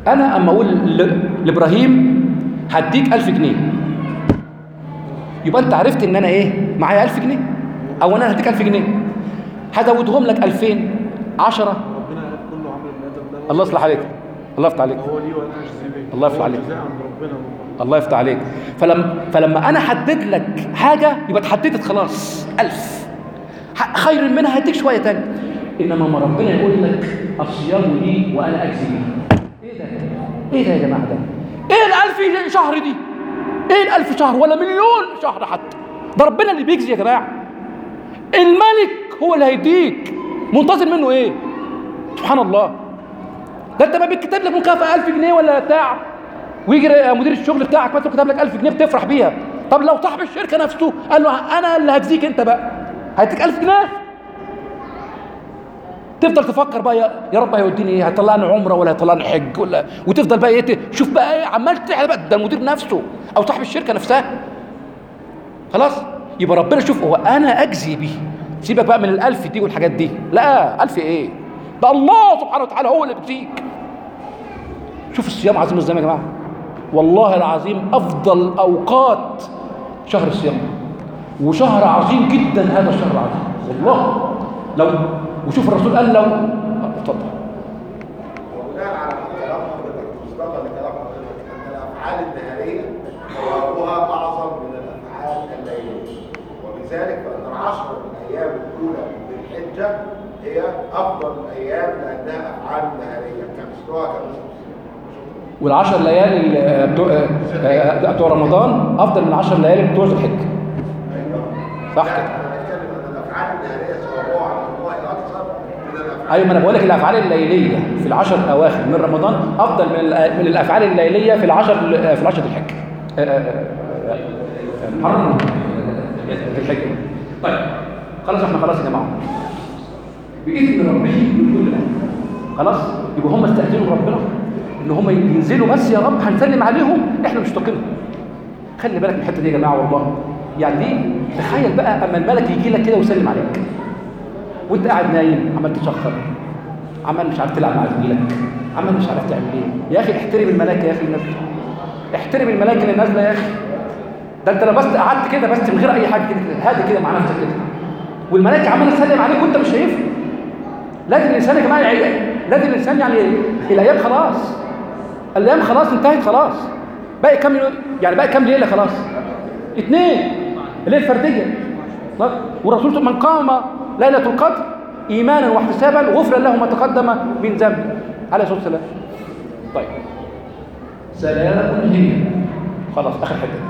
انا اما اقول ل- لابراهيم هديك ألف جنيه، يبقى انت عرفت ان انا ايه معايا ألف جنيه، او انا هديك ألف جنيه، هزودهم لك ألفين، عشرة. ربنا قال كله عمل ابن ادم ده الله يصلح عليك، الله يفتح عليك، هو ليه وانا اجزي بيه. الله يفتح هو عليك. الجزاء عند ربنا والله. الله يفتح عليك. فلما فلما انا حدد لك حاجه يبقى اتحددت خلاص ألف، ح- خير منها هديك شويه تاني. انما ما ربنا يقول لك الصيام لي وانا اجزي بيه، ايه ده؟ ايه ده يا جماعه ده؟ ايه الألف شهر دي؟ ايه الألف شهر ولا مليون شهر حتى؟ ده ربنا اللي بيجزي يا جماعه. الملك هو اللي هيديك، منتظر منه ايه؟ سبحان الله. ده انت ما بيتكتب لك مكافاه ألف جنيه ولا بتاع، ويجي مدير الشغل بتاعك مثلا كتب لك ألف جنيه بتفرح بيها. طب لو صاحب الشركه نفسه قال له انا اللي هجزيك انت بقى، هيديك ألف جنيه؟ تفضل تفكر بقى يا, يا رب هيوديني ايه، هيطلعني عمره ولا هيطلعني حج ولا، وتفضل بقى ايه، شوف بقى ايه عمال تحلم بقى. ده المدير نفسه او صاحب الشركه نفسها. خلاص يبقى ربنا شوف هو انا اجزي بيه. سيبك بقى من الألف دي والحاجات دي، لا ألف ايه، ده الله سبحانه وتعالى هو اللي بيجزيك. شوف الصيام عظيم ازاي يا جماعه، والله العظيم افضل اوقات شهر الصيام، وشهر عظيم جدا هذا الشهر العظيم والله. لو وشوف الرسول قال لو اتفضل. وبناء على كلام حضرتك مصداقا لكلام حضرتك ان الافعال النهاريه ثوابها اعظم من الافعال الليليه، وبذلك فان العشر الايام الاولى من الحجه هي افضل الايام لانها افعال نهاريه كمثلها كمثل. والعشر ليالي ال- بتوع آه، بتوع رمضان افضل من العشر ليالي بتوع ذي الحجه. صح كده؟ انا بتكلم ان الافعال النهاريه ثوابها على الله اكثر من الافعال. ايوه، ما انا بقول لك الافعال الليليه في العشر الاواخر من رمضان افضل من الأ- من الافعال الليليه في العشر في العشر ذي الحجه. آه، آه، آه، محرم ذي الحجه. طيب خلاص احنا خلاص يا جماعه باذن ربنا كل ده خلاص. يبقى هم استاذنوا ربنا ان هم ينزلوا بس، يا رب هنسلم عليهم احنا مشتاقين. خلي بالك من الحته دي يا جماعه والله. يعني دي تخيل بقى اما الملك يجي لك كده ويسلم عليك وانت قاعد نايم عمال تشخر، عمال مش عارف تلعب مع زميلك، عمال مش عارف تعمل ايه. يا اخي احترم الملائكه يا اخي النازله، احترم الملائكه اللي نازله يا اخي. ده انت لو بس قعدت كده بس من غير اي حاجه كده هادي كده مع نفسك كده والملائكه عماله تسلم عليك وانت مش شايفها. لازم الانسان يا جماعه يعني، لازم الانسان يعني الايام خلاص، الايام خلاص انتهت خلاص. باقي كام يوم يعني، باقي كام ليله خلاص؟ اثنين، الليله الفرديه. والرسول من قام ليله القدر ايمانا واحتسابا غفر له ما تقدم من ذنبه عليه الصلاه والسلام. طيب سلام هي خلاص اخر حته.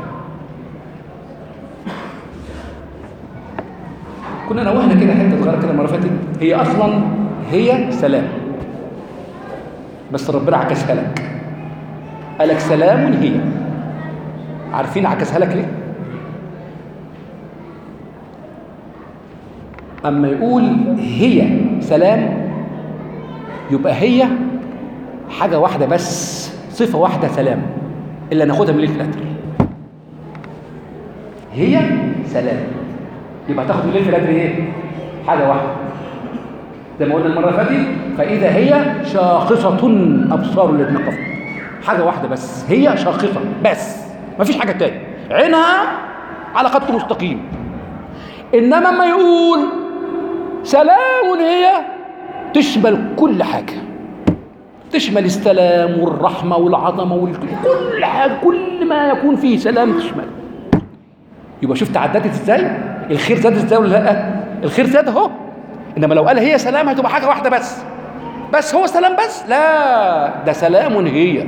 كنا نوهنا كده حته صغيره كده المره اللي فاتت، هي اصلا هي سلام بس ربنا عكسها لك، قال لك سلام هي. عارفين عكسها لك ليه؟ اما يقول هي سلام يبقى هي حاجه واحده بس، صفه واحده سلام اللي ناخدها من ليله القدر. هي سلام يبقى تاخد من ليله القدر ايه؟ حاجه واحده زي ما قلنا المره اللي فاتت، فاذا هي شاخصه ابصار الذين كفروا. حاجه واحده بس، هي شاخصه بس، مفيش حاجه تاني، عينها على خط مستقيم. انما ما يقول سلام هي تشمل كل حاجه، تشمل السلام والرحمه والعظمه وكل حاجه، كل ما يكون فيه سلام تشمل. يبقى شفت عددت ازاي؟ الخير زاد ازاي ولا لا؟ الخير زاد اهو. انما لو قال هي سلام هتبقى حاجه واحده بس، بس هو سلام بس، لا ده سلام هي.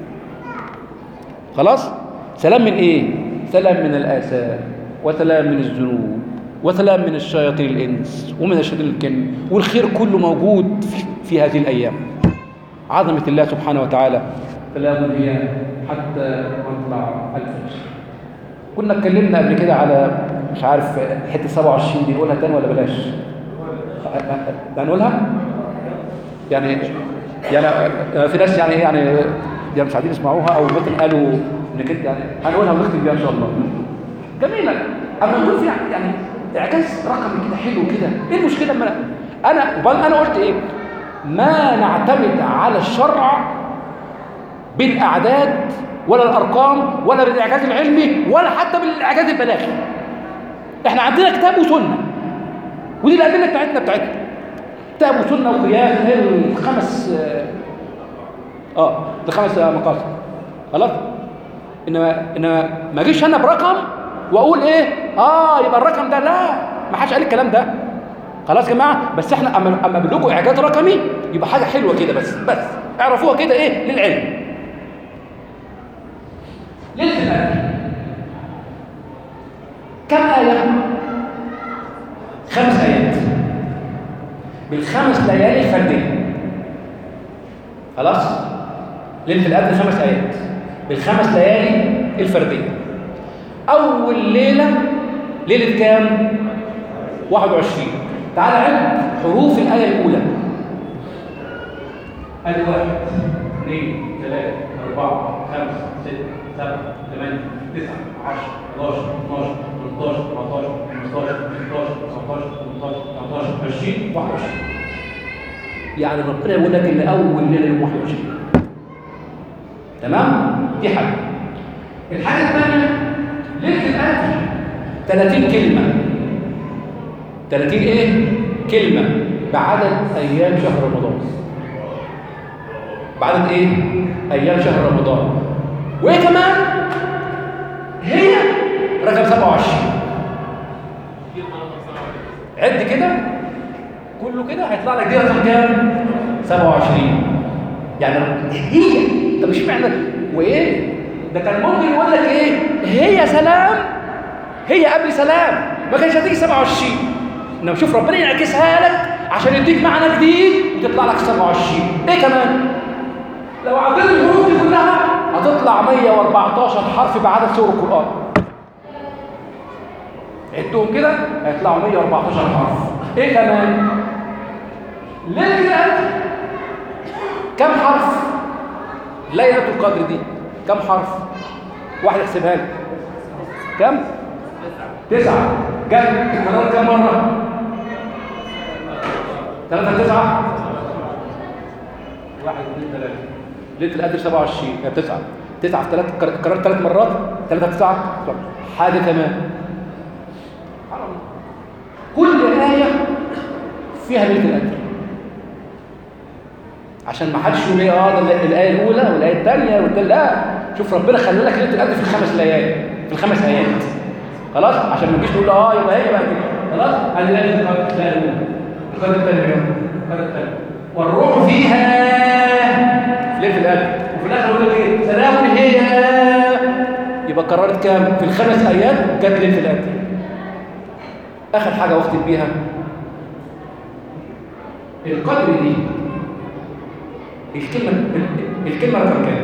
خلاص؟ سلام من ايه؟ سلام من الآثام، وسلام من الذنوب، وسلام من الشياطين الانس ومن الشياطين الجن، والخير كله موجود في, في هذه الايام. عظمه الله سبحانه وتعالى. سلام هي حتى مطلع الفجر. كنا اتكلمنا قبل كده على مش عارف حته سبعة وعشرين دي، نقولها تاني ولا بلاش؟ هنقولها؟ يعني يعني في ناس يعني ايه يعني يعني مش عايزين يسمعوها او مثلا قالوا انك انت يعني هنقولها ونختم بيها ان شاء الله. جميله. اما نقول في يعني اعجاز رقمي كده حلو كده، ايه المشكله لما انا انا انا قلت ايه؟ ما نعتمد على الشرع بالاعداد ولا الارقام ولا بالاعجاز العلمي ولا حتى بالاعجاز البلاغي. احنا عندنا كتاب وسنه، ودي الادله بتاعتنا بتاعتنا كتاب وسنه وقياس، اللي هي الخمس اه الخمس مقاصد. خلاص. انما انما ما اجيش انا برقم واقول ايه اه يبقى الرقم ده، لا، ما حدش قال الكلام ده. خلاص يا جماعه، بس احنا اما اما بنقول لكم اعجاز رقمي يبقى حاجه حلوه كده، بس بس اعرفوها كده ايه للعلم. ليله القدر كم ايه؟ خمس ايات بالخمس ليالي الفرديه. خلاص. ليله القدر خمس ايات بالخمس ليالي الفرديه. اول ليله ليله كام؟ واحد وعشرين. تعال عد حروف الايه الاولى. ادي واحد اثنين ثلاثة أربعة خمسة ستة سبعة ثمانية تسعة عشرة حداشر اثناشر ثلاثة عشر أربعة عشر خمسة عشر ستة عشر سبعة عشر ثمانية عشر تسعة عشر عشرين واحد وعشرين. يعني ربنا يقول لك ان اول ليله يوم واحد وعشرين. تمام؟ دي حاجه. الحاجه الثانيه ليله القدر ثلاثين كلمه. ثلاثين ايه؟ كلمه بعدد ايام شهر رمضان. بعدد ايه؟ ايام شهر رمضان. وايه كمان؟ هي رقم سبعة وعشرين. عد كده كله كده هيطلع لك دي رقم كام؟ سبعة وعشرين. يعني هي. طب مش معنى وايه؟ ده كان ممكن يقول لك ايه؟ هي سلام، هي قبل سلام، ما كانش هتيجي سبعة وعشرين. انما شوف ربنا يعكسها لك عشان يديك معنى جديد وتطلع لك سبعة وعشرين. ايه كمان؟ لو عديت الحروف دي كلها هتطلع مية وأربعتاشر حرف بعدد سور القرآن. عدهم كده هيطلعوا مية وأربعتاشر حرف. ايه كمان؟ ليلة القدر كم حرف؟ ليلة القدر دي كم حرف؟ واحد يحسبها لي. كم؟ تسعة. كم؟ الكرار كم مرة؟ ثلاثة تسعة؟ واحد اثنين ثلاثة. ليلة القدر سبعة وعشرين. هي تسعة. تسعة في ثلاث كرار ثلاث مرات. ثلاثة تسعة. حاجة كمان. كل آية فيها ليلة القدر. عشان ما حدش يقول ايه اه ده الايه الاولى والايه الثانيه والثالثه. لا، شوف ربنا خلى لك ليله القدر في الخمس ليالي في الخمس ايات. خلاص، عشان ما تجيش تقول اه يبقى هي بقى كده. خلاص، ادي ليله القدر الاولى، القدر الثانيه، القدر الثانيه، والروح فيها في ليله القدر. وفي الاخر يقول لك ايه؟ سلام هي. يبقى كررت كام؟ في الخمس ايات جت ليله القدر. اخر حاجه واختم بيها القدر دي. الكلمة الكلمة رقم كام؟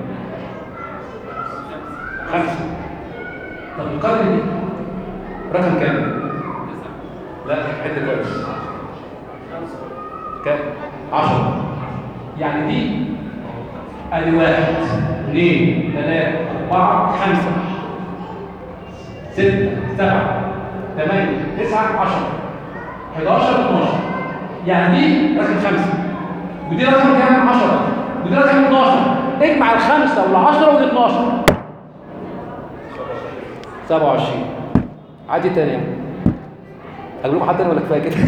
خمسة. طب القدر دي رقم كام؟ لا، عد كويس. كام؟ عشرة. يعني دي ادي واحد اثنين ثلاثة أربعة خمسة ستة سبعة ثمانية تسعة عشرة حداشر اثناشر. يعني دي رقم خمسة، ودي رقم كام؟ عشرة، ودي رقم اثناشر. اجمع الخمسة والعشرة والاثناشر سبعة وعشرين. عادي تاني. اقول لكم حد تاني ولا كفايه كده؟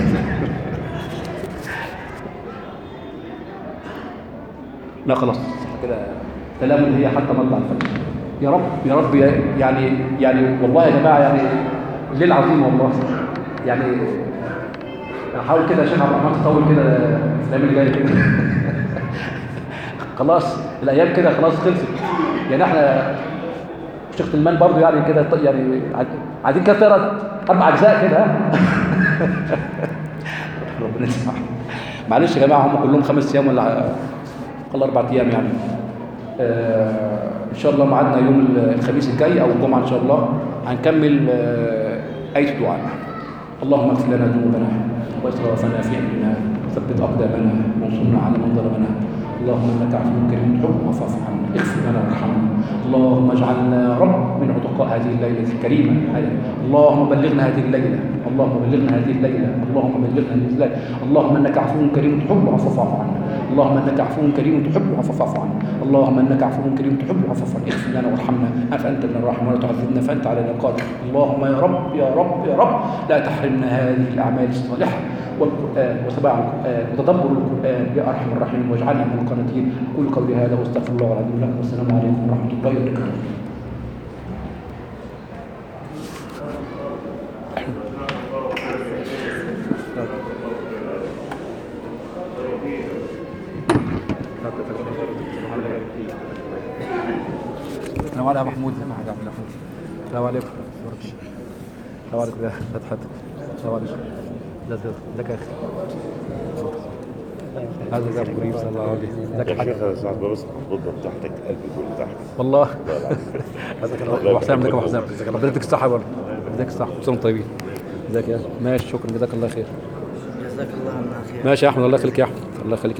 لا خلاص كده. سلام اللي هي حتى مطلع الفجر. يا رب يا رب يعني يعني والله يا جماعه يعني الليل عظيم والله. يعني حاول كده يا شيخ عبد الرحمن تطول كده في الايام اللي جايه كده. خلاص الايام كده خلاص خلصت. يعني احنا شيخ سلمان برضه يعني كده يعني عايزين كده تقرا اربع اجزاء كده. ربنا يسمح. معلش يا جماعه هم كلهم خمس ايام ولا قل اربع ايام يعني. آه ان شاء الله ميعادنا يوم الخميس الجاي او الجمعه ان شاء الله هنكمل آه ايه الدعاء. اللهم اغفر لنا ذنوبنا واسرافنا في امرنا وثبت اقدامنا وانصرنا على من ظلمنا. اللهم انك عفو كريم تحب فاعف عنا اغفر لنا وارحمنا. اللهم واجعلنا يا رب من عتقاء هذه الليلة الكريمة. اللهم بلغنا هذه الليلة، اللهم بلغنا هذه الليلة، اللهم بلغنا هذه الليلة. اللهم انك عفو كريم تحب العفو فاعف عنا، اللهم انك عفو كريم تحب العفو فاعف عنا، اللهم انك عفو كريم تحب العفو فاعف عنا. اغفر لنا وارحمنا فانت ابن الرحمن ولا تعذبنا فانت علينا قادر. اللهم يا رب يا رب يا رب لا تحرمنا هذه الاعمال الصالحة والقرآن وتبع القرآن وتدبر القرآن يا ارحم الراحمين، واجعلنا من القانتين. اقول قولي هذا واستغفر الله العظيم لكم، والسلام عليكم ورحمة الله وبركاته. السلام عليكم يا محمود. السلام عليكم. السلام عليكم يا فتحت. السلام عليكم. ازيك يا اخي؟ هذا زي ابو قريب صلى الله عليه وسلم. ازيك يا حاج؟ انا ساعات ببص بضرب تحتك قلبي كله تحت والله. ابو حسام، ازيك يا ابو حسام؟ ربنا يديك الصحه برضه. يديك الصحه، كل سنه وانتم طيبين. ازيك يا ماشي، شكرا، جزاك الله خير. جزاك الله عنا خير. ماشي يا احمد، الله يخليك يا احمد، الله يخليك.